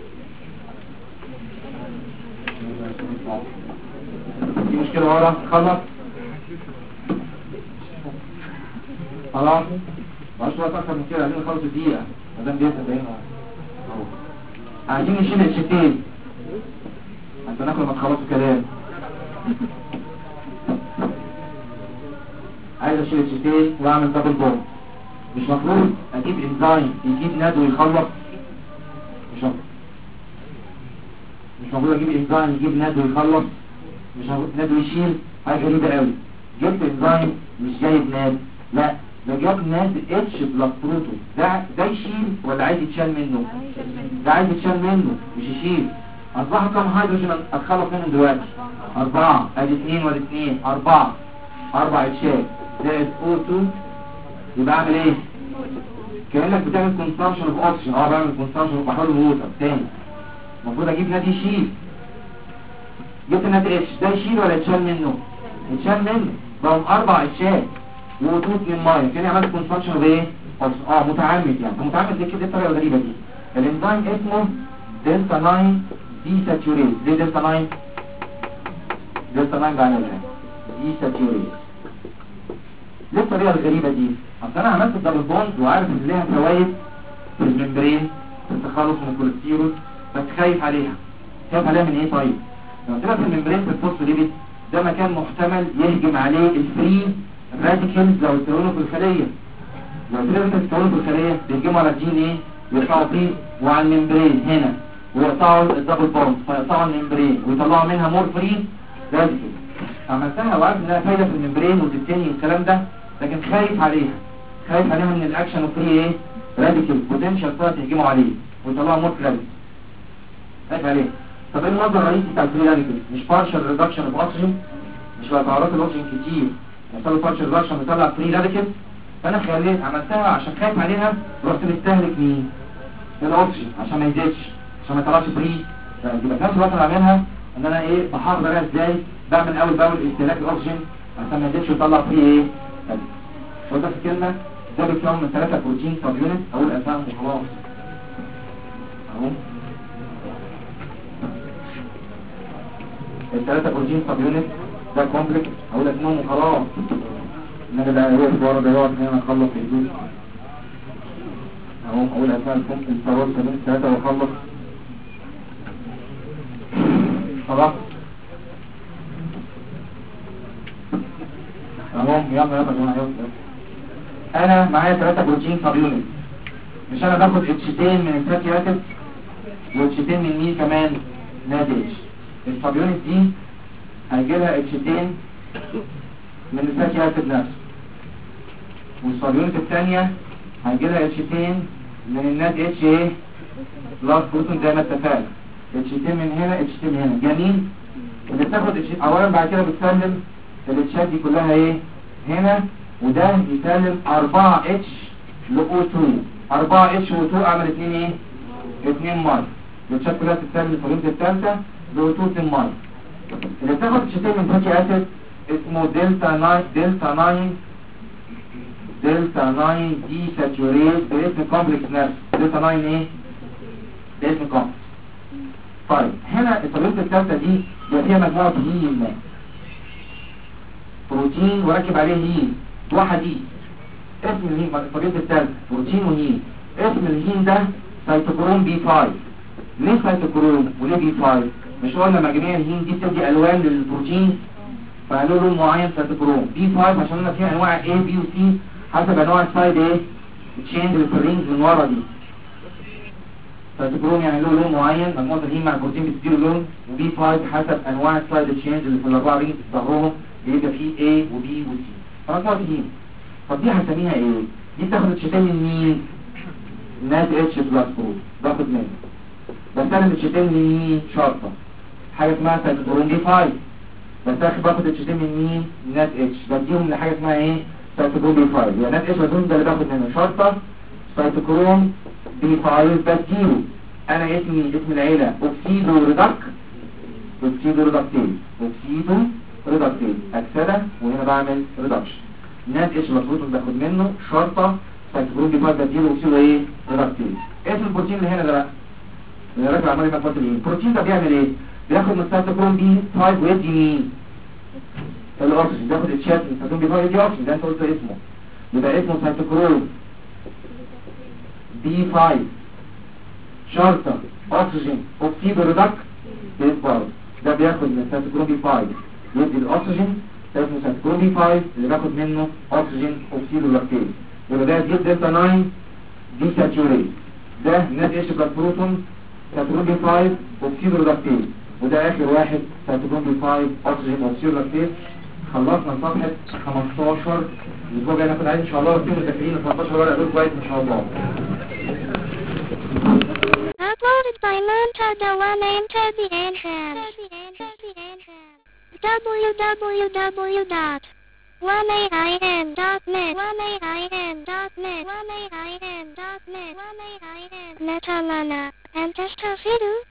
في مشكله ورا خلص خلاص مش وقت اكتر من كده. عايزين نخلص الدقيقه ما دام بيبدا باين اهو. عايزين نشيل الشتين عشان ناكل ما تخلصوا كلام. عايز اشيل الشتين واعمل دبل بوند. مش مفروض اجيب انزايم يجيب نادو يخلص؟ مش مفروض اجيب انزايم يجيب نادو يخلص؟ مش مفروض نادو يشيل؟ حاجه غريبه قوي. جبت انزايم مش جايب ناد، لا ده جاب ناد اتش بلس بروتو. ده يشيل ولا عايز يتشال منه؟ ده عايز يتشال منه مش يشيل. اصبحوا كم هيدروجين اتخلص منهم دلوقتي؟ 4 ادي 2 وادي 2 4 اتشال زائد O2 يبقى اعمل ايه؟ كانك بتعمل كونسامشن اوف اوكسجين. بعمل كونسامشن اوف بحول ووتر تاني. المفروض اجيب ناد يشيل. جبت ناد اتش ده يشيل ولا يتشال منه؟ يتشال منه. بقوا 4 اتشال ووتوت من ميه. كاني عملت كونسامشن اوف ايه؟ متعمد يعني. متعمد ليه كده؟ الطريقه الغريبه دي. الانزيم اسمه دلتا 9 دي ساتيوريز. ليه دلتا 9؟ دلتا 9 بعملها دي ساتيوريز. ليه الطريقه الغريبه دي؟ اصل انا عملت الدبل بوند وعارف ان ليها فوائد في الممبرين في التخلص من الكوليسترول، بس خايف عليها. خايف عليها من ايه طيب؟ لما تبقى في الممبرين في الفوسفوليبيد ده مكان محتمل يهجم عليه الفري راديكالز لو اتكونوا في الخليه. لو اتكونوا في الخليه بيهجموا على الجين ايه؟ يقطعوا فيه وعلى الممبرين هنا ويقطعوا الدبل بوند فيقطعوا الممبرين ويطلعوا منها مور فري راديكال. عملتها وعارف انها فايده في الممبرين وتبتني والكلام ده، لكن خايف عليها من الاكشن وفري ايه؟ راديكال بوتنشال طلعت يهجموا عليه ويطلعوا مور راديكال. خايف عليه. طب ايه المصدر الرئيسي بتاع الفري راديكال؟ مش بارشال ريدكشن اوف اوكسجين؟ مش لو تعرضت الاكسجين كتير يحصل بارشال ريدكشن ويطلع فري راديكال؟ فانا خليت عملتها عشان خايف عليها ورحت مستهلك مين؟ الاكسجين عشان ما يزيدش عشان ما يطلعش فري. يبقى في نفس الوقت اللي بعملها ان انا ايه بحافظ عليها ازاي؟ بعمل اول باول استهلاك الاكسجين عشان ما يزيدش ويطلع فري ايه؟ وده في كلمه ده بيتكون من 3 بروتين سب يونت. اقول اسامي وخلاص اهو. ال3 بروتين سب يونت ده كومبلكس. اقول اسمهم وخلاص. النبي اللي هيقف ورا ده يقعد هنا اخلص الحدود اهو. اقول اسامي الفروض سبيل 3 واخلص خلاص اهو. يلا يا جماعه انا معايا 3 بروتين سب يونت. مش انا باخد اتشتين من الفاتي اسيد واتشتين من مين كمان؟ ناد اتش. الصابيونت دي هيجي لها اتشتين من الفاتي اسيد نفسه، والصابيونت الثانيه هيجي لها اتشتين من الناد اتش ايه؟ بلس بروتون زي ما اتفقنا. اتشتين من هنا اتشتين من هنا. جميل. اللي بتاخد اولا بعد كده بتسلم الاتشات دي كلها ايه؟ هنا، وده يسلم 4 اتش ل O2. 4 اتش و 2 اعمل 2 ايه؟ 2 ماي. الاتشات كلها تتسلم الفورمات الثالثه ل O2 2 ماي. اللي بتاخد اتشتين من فاتي اسيد اسمه دلتا 9 دي ساتوريت باسم كومبلكس نفسه. دلتا 9 ايه؟ باسم كومبلكس. طيب هنا الفورمات الثالثه دي يبقى فيها مجموعه هيم، بروتين وركب عليه هيم وحديد. اسم الهيم الفورمات الثالثه بروتين وهيم. اسم الهيم ده سيتوكروم بي 5. ليه سيتوكروم وليه بي 5؟ مش قلنا مجاميع الهيم دي بتدي الوان للبروتين، فقالوا لون معين سيتوكروم بي 5 عشان قلنا فيها انواع A B و C حسب انواع السايد ايه؟ تشينج الرينجز من ورا دي. سيتوكروم يعني له لون معين، مجموعه الهيم مع البروتين بتديله لون، وبي 5 حسب انواع السايد تشينج اللي في الاربعه رينجز ظهرهم بيبقى فيه A و B و C. فمجموعه الهيم. طب دي هنسميها ايه؟ دي بتاخد الشتان من مين؟ ناد اتش بلس برو باخد منه. بستخدم الشتان من مين؟ شرطه حاجه اسمها سيتوكروم بي 5. باخد الشتان من مين؟ ناد اتش. بديهم لحاجه اسمها ايه؟ سيتوكروم بي 5. يبقى ناد اتش ده اللي باخد منه شرطه سيتوكروم بي 5. بديله انا اسم العيله اوكسيدو ريدكتيز اكسده، وهنا بعمل ريدكشن. ناد اتش مفروض باخد منه شرطه سيتوكروم بي 5 بديله اوكسيدو ايه؟ ريدكتيز. اسم البروتين اللي هنا ده بقى اللي راجع عمال يبقى فاضل ايه؟ البروتين ده بيعمل ايه؟ بياخد من سيتوكروم بي 5 ويدي مين؟ الاكسجين. بياخد الشات من سيتوكروم بي 5 ويدي اكسجين. ده انت قلت اسمه، يبقى اسمه سيتوكروم بي 5 شرطه اكسجين اوكسيدو ريدكتيز برضه. ده بياخد من سيتوكروم بي 5 يدي الاكسجين، ده اسمه سيتوكروم بي 5 اللي باخد منه اكسجين اوكسيدو ريدكتيز. يبقى ده جيب دلتا 9 دي ساتوريت. ده ناد اتش بلس بروتون سيتوكروم بي 5 اوكسيدو ريدكتيز، وده اخر واحد سيتوكروم بي 5 اكسجين اوكسيدو ريدكتيز. خلصنا صفحه 15. الاسبوع الجاي ناخد عليه ان شاء الله وفي مذاكرين 15 ورقه دول كويس ان شاء الله. Uploaded by Monta Dewan into the entrance. www.1aim.net Metalana and Testafidu